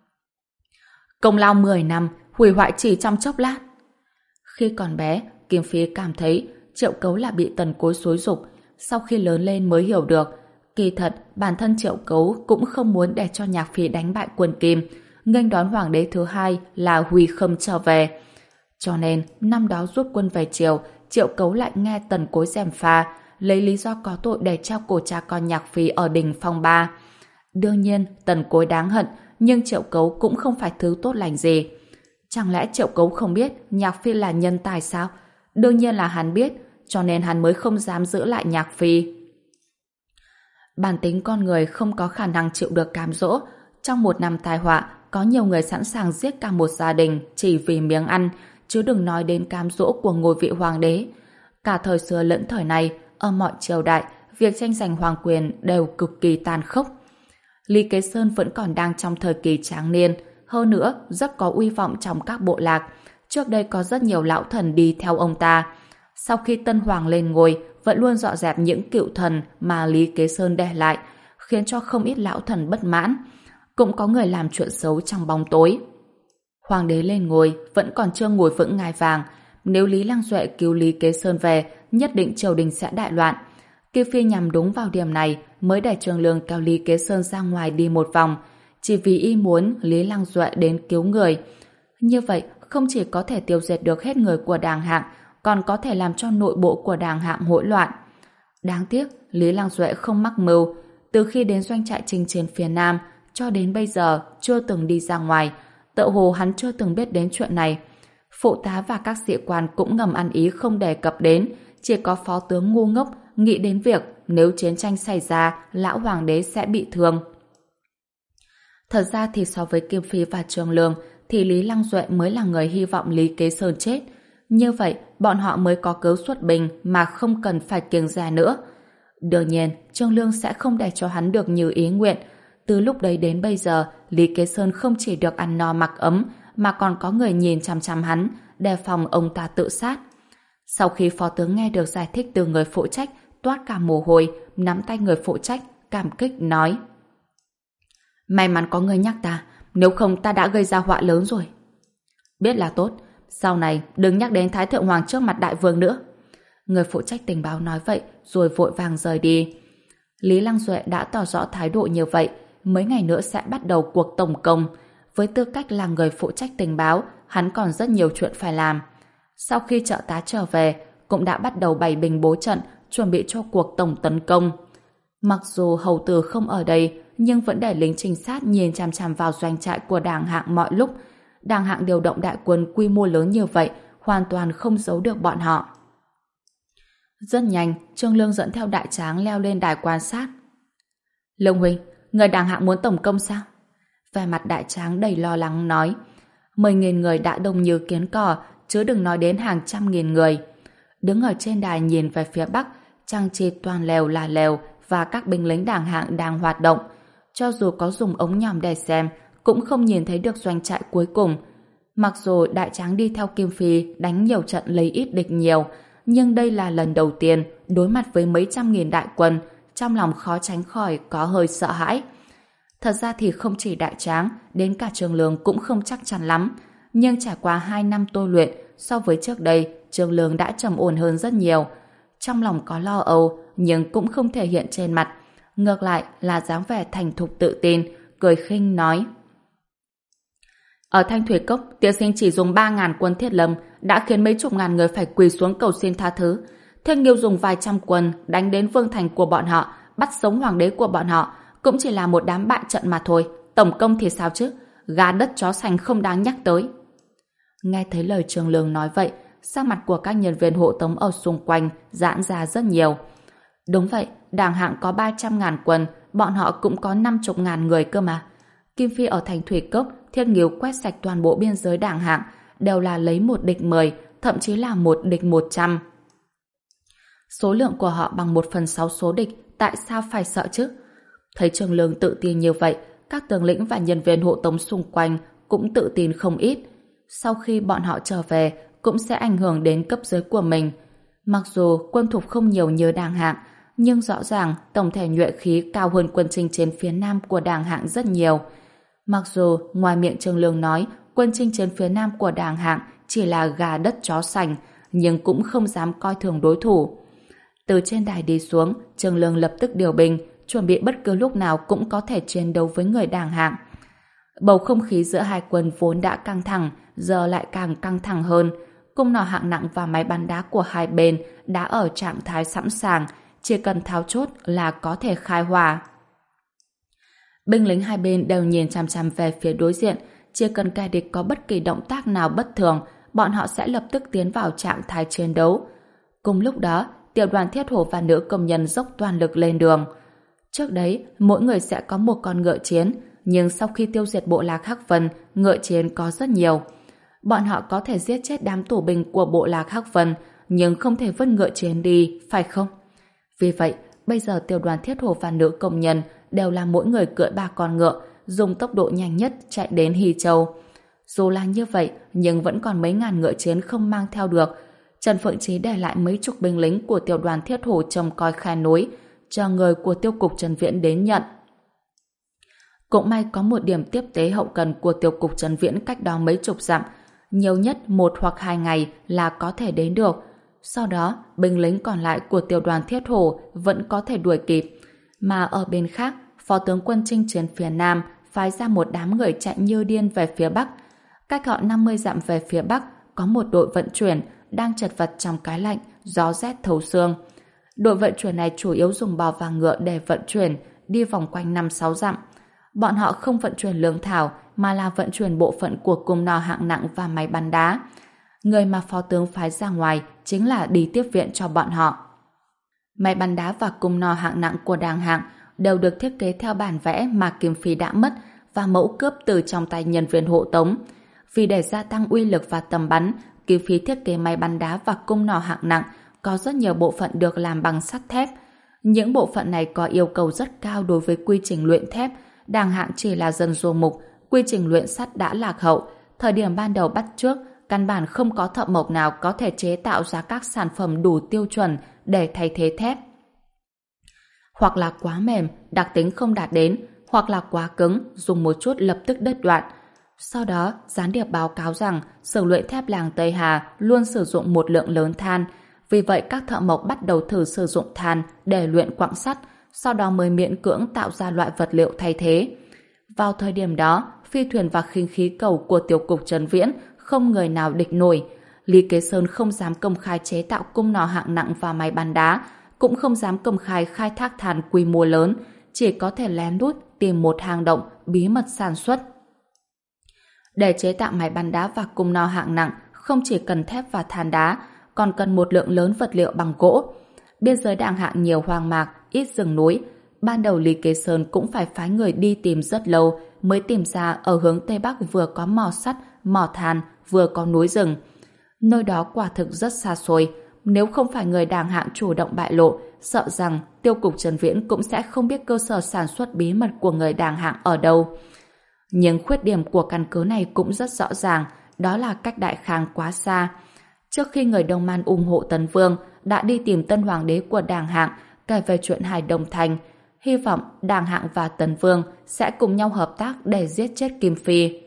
Công lao mười năm, hủy hoại chỉ trong chốc lát. Khi còn bé, Kim Phi cảm thấy Triệu Cấu là bị Tần Cối xúi giục, sau khi lớn lên mới hiểu được, kỳ thật bản thân Triệu Cấu cũng không muốn để cho Nhạc Phi đánh bại quân Kim, nghênh đón hoàng đế thứ hai là Huy Khâm trở về. Cho nên, năm đó rút quân về triều, Triệu Cấu lại nghe Tần Cối gièm pha, lấy lý do có tội để treo cổ cha con Nhạc Phi ở đình Phong Ba. Đương nhiên, Tần Cối đáng hận, nhưng Triệu Cấu cũng không phải thứ tốt lành gì. Chẳng lẽ Triệu Cấu không biết Nhạc Phi là nhân tài sao? Đương nhiên là hắn biết, cho nên hắn mới không dám giữ lại Nhạc Phi. Bản tính con người không có khả năng chịu được cám dỗ. Trong một năm tai họa, có nhiều người sẵn sàng giết cả một gia đình chỉ vì miếng ăn, chứ đừng nói đến cám dỗ của ngôi vị hoàng đế. Cả thời xưa lẫn thời này, ở mọi triều đại, việc tranh giành hoàng quyền đều cực kỳ tàn khốc. Lý Kế Sơn vẫn còn đang trong thời kỳ tráng niên, hơn nữa rất có uy vọng trong các bộ lạc. Trước đây có rất nhiều lão thần đi theo ông ta. Sau khi Tân Hoàng lên ngôi, vẫn luôn dọn dẹp những cựu thần mà Lý Kế Sơn để lại, khiến cho không ít lão thần bất mãn. Cũng có người làm chuyện xấu trong bóng tối. Hoàng đế lên ngôi vẫn còn chưa ngồi vững ngai vàng. Nếu Lý Lăng Duệ cứu Lý Kế Sơn về, nhất định triều đình sẽ đại loạn. Kim Phi nhằm đúng vào điểm này mới để Trương Lương kéo Lý Kế Sơn ra ngoài đi một vòng, chỉ vì y muốn Lý Lăng Duệ đến cứu người. Như vậy không chỉ có thể tiêu diệt được hết người của Đàng Hạng, còn có thể làm cho nội bộ của Đàng Hạng hỗn loạn. Đáng tiếc Lý Lăng Duệ không mắc mưu. Từ khi đến doanh trại chinh chiến phía Nam cho đến bây giờ chưa từng đi ra ngoài, tựa hồ hắn chưa từng biết đến chuyện này. Phụ tá và các sĩ quan cũng ngầm ăn ý không đề cập đến, chỉ có phó tướng ngu ngốc nghĩ đến việc nếu chiến tranh xảy ra, lão hoàng đế sẽ bị thương. Thật ra thì so với Kim Phi và Trương Lương thì Lý Lăng Duệ mới là người hy vọng Lý Kế Sơn chết. Như vậy, bọn họ mới có cớ xuất binh mà không cần phải kiêng dè nữa. Đương nhiên, Trương Lương sẽ không để cho hắn được như ý nguyện. Từ lúc đấy đến bây giờ, Lý Kế Sơn không chỉ được ăn no mặc ấm, mà còn có người nhìn chằm chằm hắn, đề phòng ông ta tự sát. Sau khi phó tướng nghe được giải thích từ người phụ trách, toát cả mồ hôi, nắm tay người phụ trách, cảm kích nói: May mắn có người nhắc ta, nếu không ta đã gây ra họa lớn rồi. Biết là tốt, sau này đừng nhắc đến Thái Thượng Hoàng trước mặt đại vương nữa. Người phụ trách tình báo nói vậy rồi vội vàng rời đi. Lý Lăng Duệ đã tỏ rõ thái độ như vậy, mấy ngày nữa sẽ bắt đầu cuộc tổng công. Với tư cách là người phụ trách tình báo, hắn còn rất nhiều chuyện phải làm. Sau khi trợ tá trở về, cũng đã bắt đầu bày bình bố trận, chuẩn bị cho cuộc tổng tấn công. Mặc dù hầu tử không ở đây, nhưng vẫn để lính trinh sát nhìn chằm chằm vào doanh trại của Đàng Hạng mọi lúc. Đàng Hạng điều động đại quân quy mô lớn như vậy, hoàn toàn không giấu được bọn họ. Rất nhanh, Trương Lương dẫn theo đại tráng leo lên đài quan sát. Lương huynh, người Đàng Hạng muốn tổng công sao? Vẻ mặt đại tráng đầy lo lắng nói. Mười nghìn người đã đông như kiến cò, chứ đừng nói đến hàng trăm nghìn người. Đứng ở trên đài nhìn về phía bắc, trang trí toàn lều là lều và các binh lính Đàng Hạng đang hoạt động. Cho dù có dùng ống nhòm để xem, cũng không nhìn thấy được doanh trại cuối cùng. Mặc dù đại tráng đi theo Kim Phi đánh nhiều trận lấy ít địch nhiều, nhưng đây là lần đầu tiên đối mặt với mấy trăm nghìn đại quân, trong lòng khó tránh khỏi có hơi sợ hãi. Thật ra thì không chỉ đại tráng, đến cả Trương Lương cũng không chắc chắn lắm. Nhưng trải qua hai năm tôi luyện, so với trước đây, Trương Lương đã trầm ổn hơn rất nhiều. Trong lòng có lo âu, nhưng cũng không thể hiện trên mặt. Ngược lại là dáng vẻ thành thục tự tin, cười khinh nói. Ở Thanh Thủy Cốc, tiên sinh chỉ dùng ba ngàn quân thiết lâm đã khiến mấy chục ngàn người phải quỳ xuống cầu xin tha thứ. Thiên Nghiêu dùng vài trăm quân đánh đến vương thành của bọn họ, bắt sống hoàng đế của bọn họ, cũng chỉ là một đám bại trận mà thôi. Tổng công thì sao chứ? Gà đất chó sành không đáng nhắc tới. Nghe thấy lời Trương Lương nói vậy, sắc mặt của các nhân viên hộ tống ở xung quanh giãn ra rất nhiều. Đúng vậy, Đàng Hạng có ba trăm ngàn quân, bọn họ cũng có năm mươi ngàn người cơ mà. Kim Phi ở thành Thủy Cốc, Thiên Nghiêu quét sạch toàn bộ biên giới Đàng Hạng, đều là lấy một địch mười, thậm chí là một địch một trăm. Số lượng của họ bằng một phần sáu số địch, tại sao phải sợ chứ? Thấy Trương Lương tự tin như vậy, các tướng lĩnh và nhân viên hộ tống xung quanh cũng tự tin không ít. Sau khi bọn họ trở về, cũng sẽ ảnh hưởng đến cấp dưới của mình. Mặc dù quân thục không nhiều như Đàng Hạng, nhưng rõ ràng tổng thể nhuệ khí cao hơn quân chinh chiến phía nam của Đàng Hạng rất nhiều. Mặc dù ngoài miệng Trương Lương nói quân chinh chiến phía nam của Đàng Hạng chỉ là gà đất chó sành, nhưng cũng không dám coi thường đối thủ. Từ trên đài đi xuống, Trương Lương lập tức điều binh, chuẩn bị bất cứ lúc nào cũng có thể chiến đấu với người Đàng Hạng. Bầu không khí giữa hai quân vốn đã căng thẳng, giờ lại càng căng thẳng hơn. Cung nỏ hạng nặng và máy bắn đá của hai bên đã ở trạng thái sẵn sàng, chỉ cần tháo chốt là có thể khai hỏa. Binh lính hai bên đều nhìn chằm chằm về phía đối diện, chỉ cần kẻ địch có bất kỳ động tác nào bất thường, bọn họ sẽ lập tức tiến vào trạng thái chiến đấu. Cùng lúc đó, tiểu đoàn thiết hổ và nữ công nhân dốc toàn lực lên đường. Trước đấy, mỗi người sẽ có một con ngựa chiến, nhưng sau khi tiêu diệt bộ lạc Hắc Vân, ngựa chiến có rất nhiều. Bọn họ có thể giết chết đám tù binh của bộ lạc Hắc Vân, nhưng không thể vứt ngựa chiến đi, phải không? Vì vậy, bây giờ tiểu đoàn thiết hổ và nữ công nhân đều là mỗi người cưỡi ba con ngựa, dùng tốc độ nhanh nhất chạy đến Hy Châu. Dù là như vậy, nhưng vẫn còn mấy ngàn ngựa chiến không mang theo được. Trần Phượng Chí để lại mấy chục binh lính của tiểu đoàn thiết hổ trông coi khe núi, chờ người của tiêu cục Trần Viễn đến nhận. Cũng may có một điểm tiếp tế hậu cần của tiêu cục Trần Viễn cách đó mấy chục dặm, nhiều nhất một hoặc hai ngày là có thể đến được. Sau đó, binh lính còn lại của tiểu đoàn thiết hổ vẫn có thể đuổi kịp. Mà ở bên khác, phó tướng quân chinh chiến phía Nam phái ra một đám người chạy như điên về phía Bắc. Cách họ năm mươi dặm về phía Bắc, có một đội vận chuyển đang chật vật trong cái lạnh, gió rét thấu xương. Đội vận chuyển này chủ yếu dùng bò và ngựa để vận chuyển, đi vòng quanh năm sáu dặm. Bọn họ không vận chuyển lương thảo, mà là vận chuyển bộ phận của cung nỏ hạng nặng và máy bắn đá. Người mà phó tướng phái ra ngoài chính là đi tiếp viện cho bọn họ. Máy bắn đá và cung nỏ hạng nặng của Đàng Hạng đều được thiết kế theo bản vẽ mà Kim Phi đã mất và mẫu cướp từ trong tay nhân viên hộ tống. Vì để gia tăng uy lực và tầm bắn, Kim Phi thiết kế máy bắn đá và cung nỏ hạng nặng có rất nhiều bộ phận được làm bằng sắt thép. Những bộ phận này có yêu cầu rất cao đối với quy trình luyện thép. Đàng Hạng chỉ là dân du mục, quy trình luyện sắt đã lạc hậu. Thời điểm ban đầu bắt trước, căn bản không có thợ mộc nào có thể chế tạo ra các sản phẩm đủ tiêu chuẩn để thay thế thép. Hoặc là quá mềm, đặc tính không đạt đến, hoặc là quá cứng, dùng một chút lập tức đứt đoạn. Sau đó, gián điệp báo cáo rằng xưởng luyện thép làng Tây Hà luôn sử dụng một lượng lớn than. Vì vậy, các thợ mộc bắt đầu thử sử dụng than để luyện quặng sắt, sau đó mới miễn cưỡng tạo ra loại vật liệu thay thế. Vào thời điểm đó, phi thuyền và khinh khí cầu của tiểu cục Trần Viễn không người nào địch nổi. Lý Kế Sơn không dám công khai chế tạo cung nỏ hạng nặng và máy bắn đá, cũng không dám công khai khai thác than quy mô lớn, chỉ có thể lén lút tìm một hang động bí mật sản xuất. Để chế tạo máy bắn đá và cung nỏ hạng nặng không chỉ cần thép và than đá, còn cần một lượng lớn vật liệu bằng gỗ. Biên giới Đàng Hạng nhiều hoang mạc, ít rừng núi. Ban đầu Lý Kế Sơn cũng phải phái người đi tìm rất lâu mới tìm ra ở hướng Tây Bắc vừa có mỏ sắt, mỏ than, vừa có núi rừng. Nơi đó quả thực rất xa xôi. Nếu không phải người Đàng Hạng chủ động bại lộ, sợ rằng Tiêu cục Trần Viễn cũng sẽ không biết cơ sở sản xuất bí mật của người Đàng Hạng ở đâu. Nhưng khuyết điểm của căn cứ này cũng rất rõ ràng, đó là cách Đại Khang quá xa. Trước khi người Đông Man ủng hộ Tấn Vương, đã đi tìm tân hoàng đế của Đàng Hạng kể về chuyện Hải Đông Thành, hy vọng Đàng Hạng và Tấn Vương sẽ cùng nhau hợp tác để giết chết Kim Phi.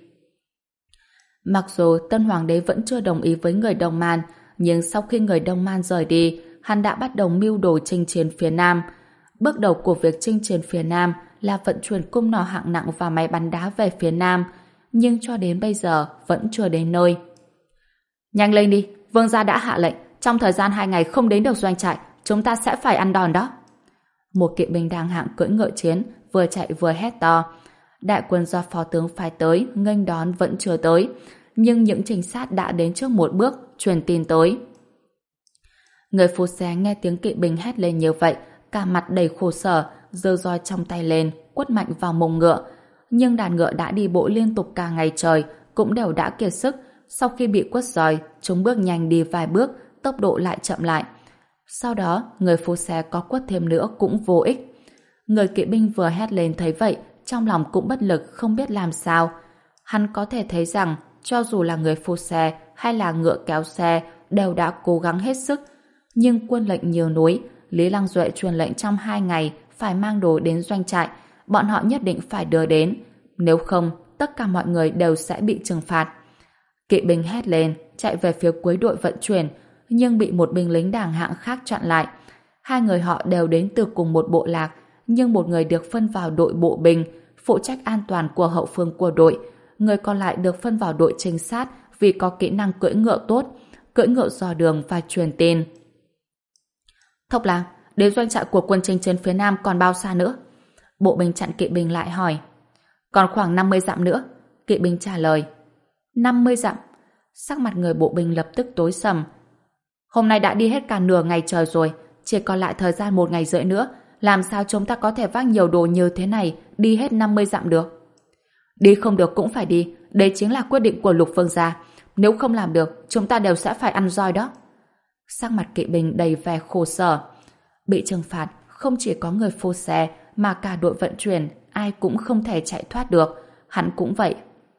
Mặc dù tân hoàng đế vẫn chưa đồng ý với người Đông Man, nhưng sau khi người Đông Man rời đi, hắn đã bắt đầu mưu đồ chinh chiến phía Nam. Bước đầu của việc chinh chiến phía Nam là vận chuyển cung nỏ hạng nặng và máy bắn đá về phía Nam, nhưng cho đến bây giờ vẫn chưa đến nơi. Nhanh lên đi, vương gia đã hạ lệnh, trong thời gian hai ngày không đến được doanh trại, chúng ta sẽ phải ăn đòn đó. Một kỵ binh Đàng Hạng cưỡi ngựa chiến, vừa chạy vừa hét to. Đại quân do phó tướng phái tới, nghênh đón vẫn chưa tới, nhưng những trinh sát đã đến trước một bước, truyền tin tới. Người phu xe nghe tiếng kỵ binh hét lên như vậy, cả mặt đầy khổ sở, giơ roi trong tay lên, quất mạnh vào mông ngựa. Nhưng đàn ngựa đã đi bộ liên tục cả ngày trời, cũng đều đã kiệt sức. Sau khi bị quất roi, chúng bước nhanh đi vài bước, tốc độ lại chậm lại. Sau đó, người phu xe có quất thêm nữa cũng vô ích. Người kỵ binh vừa hét lên thấy vậy, trong lòng cũng bất lực không biết làm sao. Hắn có thể thấy rằng, cho dù là người phu xe hay là ngựa kéo xe, đều đã cố gắng hết sức. Nhưng quân lệnh nhiều núi, Lý Lăng Duệ truyền lệnh trong hai ngày phải mang đồ đến doanh trại, bọn họ nhất định phải đưa đến. Nếu không, tất cả mọi người đều sẽ bị trừng phạt. Kỵ binh hét lên, chạy về phía cuối đội vận chuyển, nhưng bị một binh lính Đàng Hạng khác chặn lại. Hai người họ đều đến từ cùng một bộ lạc, nhưng một người được phân vào đội bộ binh, phụ trách an toàn của hậu phương của đội. Người còn lại được phân vào đội trinh sát vì có kỹ năng cưỡi ngựa tốt, cưỡi ngựa dò đường và truyền tin. Thốc Lang, đến doanh trại của quân chinh chiến phía Nam còn bao xa nữa? Bộ binh chặn kỵ binh lại hỏi. Còn khoảng năm mươi dặm nữa, kỵ binh trả lời. năm mươi dặm? Sắc mặt người bộ binh lập tức tối sầm. Hôm nay đã đi hết cả nửa ngày trời rồi, chỉ còn lại thời gian một ngày rưỡi nữa, làm sao chúng ta có thể vác nhiều đồ như thế này đi hết năm mươi dặm được? Đi không được cũng phải đi, đây chính là quyết định của Lục Vương gia. Nếu không làm được, chúng ta đều sẽ phải ăn roi đó. Sắc mặt kỵ binh đầy vẻ khổ sở. Bị trừng phạt không chỉ có người phu xe mà cả đội vận chuyển, ai cũng không thể chạy thoát được. Hắn cũng vậy.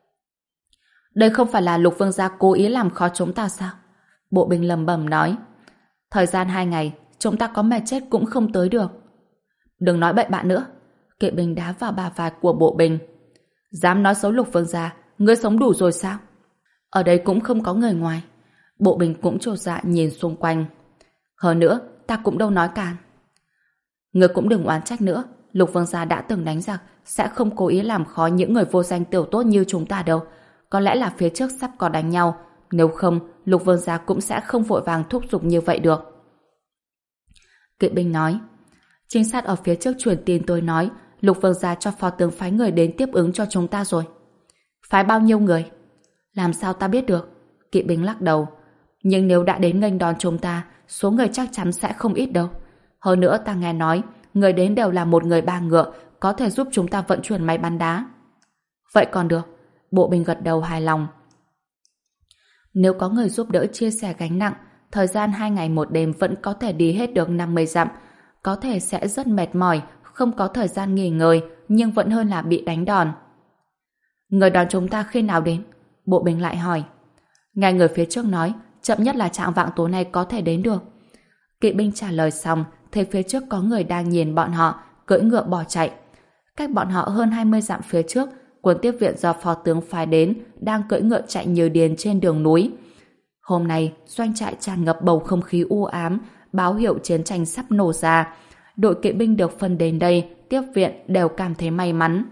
Đây không phải là Lục Vương gia cố ý làm khó chúng ta sao? Bộ binh lầm bầm nói. Thời gian hai ngày, chúng ta có mệt chết cũng không tới được. Đừng nói bậy bạ nữa. Kỵ binh đá vào bả vai của bộ binh. Dám nói xấu Lục Vương gia, ngươi sống đủ rồi sao? Ở đây cũng không có người ngoài. Bộ binh cũng chột dạ nhìn xung quanh. Hơn nữa, ta cũng đâu nói càn. Ngươi cũng đừng oán trách nữa. Lục Vương gia đã từng đánh giặc, sẽ không cố ý làm khó những người vô danh tiểu tốt như chúng ta đâu. Có lẽ là phía trước sắp có đánh nhau. Nếu không, Lục Vương gia cũng sẽ không vội vàng thúc giục như vậy được. Kỵ binh nói. Trinh sát ở phía trước truyền tin tôi nói Lục Vương gia cho phó tướng phái người đến tiếp ứng cho chúng ta rồi. Phái bao nhiêu người? Làm sao ta biết được? Kỵ binh lắc đầu. Nhưng nếu đã đến nghênh đón chúng ta, số người chắc chắn sẽ không ít đâu. Hơn nữa ta nghe nói người đến đều là một người ba ngựa, có thể giúp chúng ta vận chuyển máy bắn đá. Vậy còn được. Bộ binh gật đầu hài lòng. Nếu có người giúp đỡ chia sẻ gánh nặng, thời gian hai ngày một đêm vẫn có thể đi hết được năm mươi dặm. Có thể sẽ rất mệt mỏi, không có thời gian nghỉ ngơi, nhưng vẫn hơn là bị đánh đòn. Người đón chúng ta khi nào đến? Bộ binh lại hỏi. Nghe người phía trước nói, chậm nhất là chạng vạng tối nay có thể đến được. Kỵ binh trả lời xong, thấy phía trước có người đang nhìn bọn họ, cưỡi ngựa bỏ chạy. Cách bọn họ hơn hai mươi dặm phía trước, quân tiếp viện do phó tướng phái đến đang cưỡi ngựa chạy như điên trên đường núi. Hôm nay, doanh trại tràn ngập bầu không khí u ám, báo hiệu chiến tranh sắp nổ ra. Đội kỵ binh được phân đến đây, tiếp viện đều cảm thấy may mắn.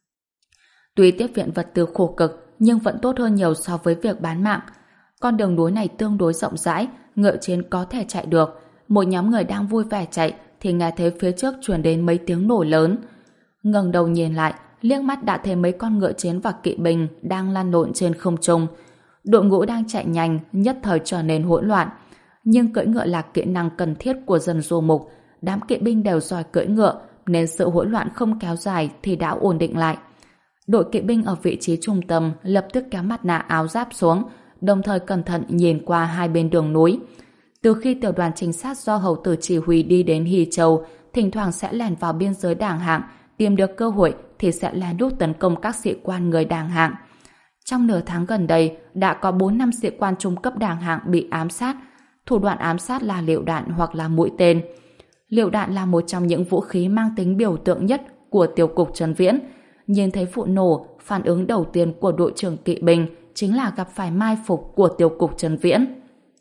Tuy tiếp viện vật tư khổ cực, nhưng vẫn tốt hơn nhiều so với việc bán mạng. Con đường núi này tương đối rộng rãi, ngựa chiến có thể chạy được. một nhóm người đang vui vẻ chạy thì nghe thấy phía trước truyền đến mấy tiếng nổ lớn. Ngẩng đầu nhìn lại, liếc mắt đã thấy mấy con ngựa chiến và kỵ binh đang lăn lộn trên không trung. Đội ngũ đang chạy nhanh, nhất thời trở nên hỗn loạn. Nhưng cưỡi ngựa là kỹ năng cần thiết của dân du mục. Đám kỵ binh đều giỏi cưỡi ngựa, nên sự hỗn loạn không kéo dài thì đã ổn định lại. Đội kỵ binh ở vị trí trung tâm lập tức kéo mặt nạ áo giáp xuống, đồng thời cẩn thận nhìn qua hai bên đường núi. Từ khi tiểu đoàn trinh sát do hầu tử chỉ huy đi đến Hy Châu, thỉnh thoảng sẽ lẻn vào biên giới Đảng Hạng, tìm được cơ hội thì sẽ lén lút tấn công các sĩ quan người Đảng Hạng. Trong nửa tháng gần đây, đã có bốn năm sĩ quan trung cấp Đảng Hạng bị ám sát. Thủ đoạn ám sát là lựu đạn hoặc là mũi tên. Lựu đạn là một trong những vũ khí mang tính biểu tượng nhất của tiêu cục Trần Viễn. Nhìn thấy vụ nổ, phản ứng đầu tiên của đội trưởng kỵ binh chính là gặp phải mai phục của tiêu cục Trần Viễn.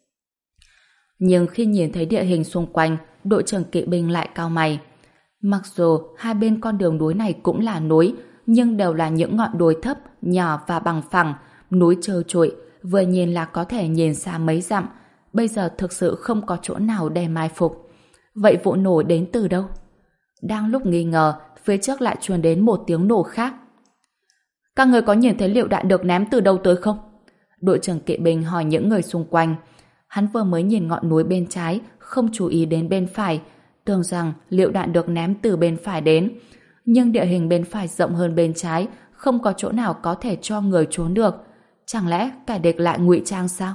Nhưng khi nhìn thấy địa hình xung quanh, đội trưởng kỵ binh lại cau mày. Mặc dù hai bên con đường núi này cũng là núi, nhưng đều là những ngọn đồi thấp, nhỏ và bằng phẳng, núi trơ trụi, vừa nhìn là có thể nhìn xa mấy dặm. Bây giờ thực sự không có chỗ nào để mai phục. Vậy vụ nổ đến từ đâu? Đang lúc nghi ngờ, phía trước lại truyền đến một tiếng nổ khác. Các người có nhìn thấy lựu đạn được ném từ đâu tới không? Đội trưởng kỵ binh hỏi những người xung quanh. Hắn vừa mới nhìn ngọn núi bên trái, không chú ý đến bên phải, tưởng rằng lựu đạn được ném từ bên phải đến. Nhưng địa hình bên phải rộng hơn bên trái, không có chỗ nào có thể cho người trốn được. Chẳng lẽ kẻ địch lại ngụy trang sao?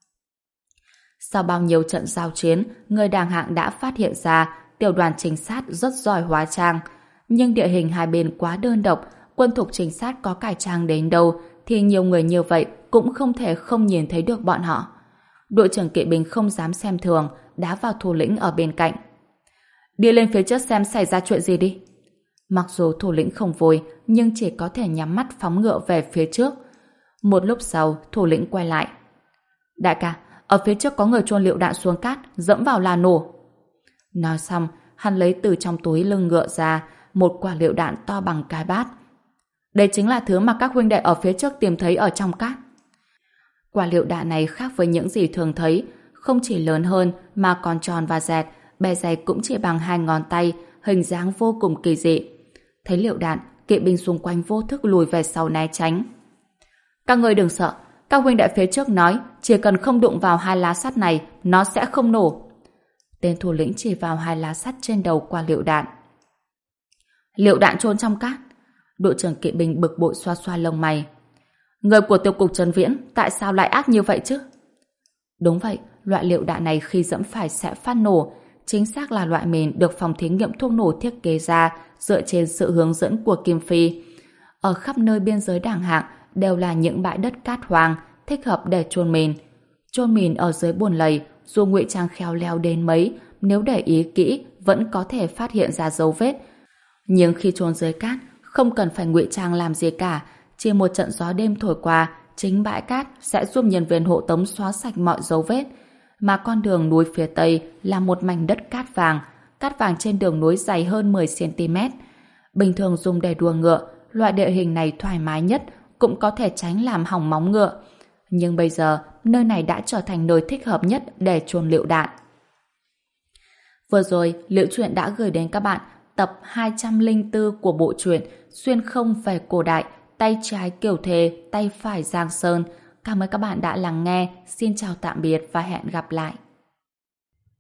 Sau bao nhiêu trận giao chiến, người Đảng Hạng đã phát hiện ra tiểu đoàn trinh sát rất giỏi hóa trang. Nhưng địa hình hai bên quá đơn độc, quân thục trinh sát có cải trang đến đâu thì nhiều người như vậy cũng không thể không nhìn thấy được bọn họ. Đội trưởng kỵ binh không dám xem thường, đá vào thủ lĩnh ở bên cạnh. Đi lên phía trước xem xảy ra chuyện gì đi. Mặc dù thủ lĩnh không vui, nhưng chỉ có thể nhắm mắt phóng ngựa về phía trước. Một lúc sau, thủ lĩnh quay lại. Đại ca, ở phía trước có người chôn lựu đạn xuống cát, dẫm vào là nổ. Nói xong, hắn lấy từ trong túi lưng ngựa ra một quả lựu đạn to bằng cái bát. Đây chính là thứ mà các huynh đệ ở phía trước tìm thấy ở trong cát. Quả lựu đạn này khác với những gì thường thấy, không chỉ lớn hơn mà còn tròn và dẹt, bề dày cũng chỉ bằng hai ngón tay, hình dáng vô cùng kỳ dị. Thấy lựu đạn, kỵ binh xung quanh vô thức lùi về sau né tránh. Các người đừng sợ, các huynh đệ phía trước nói chỉ cần không đụng vào hai lá sắt này, nó sẽ không nổ. Tên thủ lĩnh chỉ vào hai lá sắt trên đầu quả lựu đạn. Lựu đạn chôn trong cát. Đội trưởng kỵ binh bực bội xoa xoa lông mày. Người của tiêu cục Trần Viễn tại sao lại ác như vậy chứ? Đúng vậy, loại lựu đạn này khi dẫm phải sẽ phát nổ. Chính xác là loại mìn được phòng thí nghiệm thuốc nổ thiết kế ra dựa trên sự hướng dẫn của Kim Phi. Ở khắp nơi biên giới Đảng Hạng đều là những bãi đất cát hoang thích hợp để chôn mìn. Chôn mìn ở dưới bùn lầy, dù ngụy trang khéo léo đến mấy, nếu để ý kỹ vẫn có thể phát hiện ra dấu vết. Nhưng khi chôn dưới cát, không cần phải ngụy trang làm gì cả, chỉ một trận gió đêm thổi qua, chính bãi cát sẽ giúp nhân viên hộ tống xóa sạch mọi dấu vết. Mà con đường núi phía tây là một mảnh đất cát vàng, cát vàng trên đường núi dày hơn mười xăng-ti-mét. Bình thường dùng để đua ngựa, loại địa hình này thoải mái nhất, cũng có thể tránh làm hỏng móng ngựa. Nhưng bây giờ, nơi này đã trở thành nơi thích hợp nhất để chôn lựu đạn. Vừa rồi, Liễu Chuyện đã gửi đến các bạn tập hai trăm lẻ bốn của bộ truyện Xuyên không về cổ đại, tay trái Kiều Thề, tay phải Giang Sơn. Cảm ơn các bạn đã lắng nghe. Xin chào tạm biệt và hẹn gặp lại.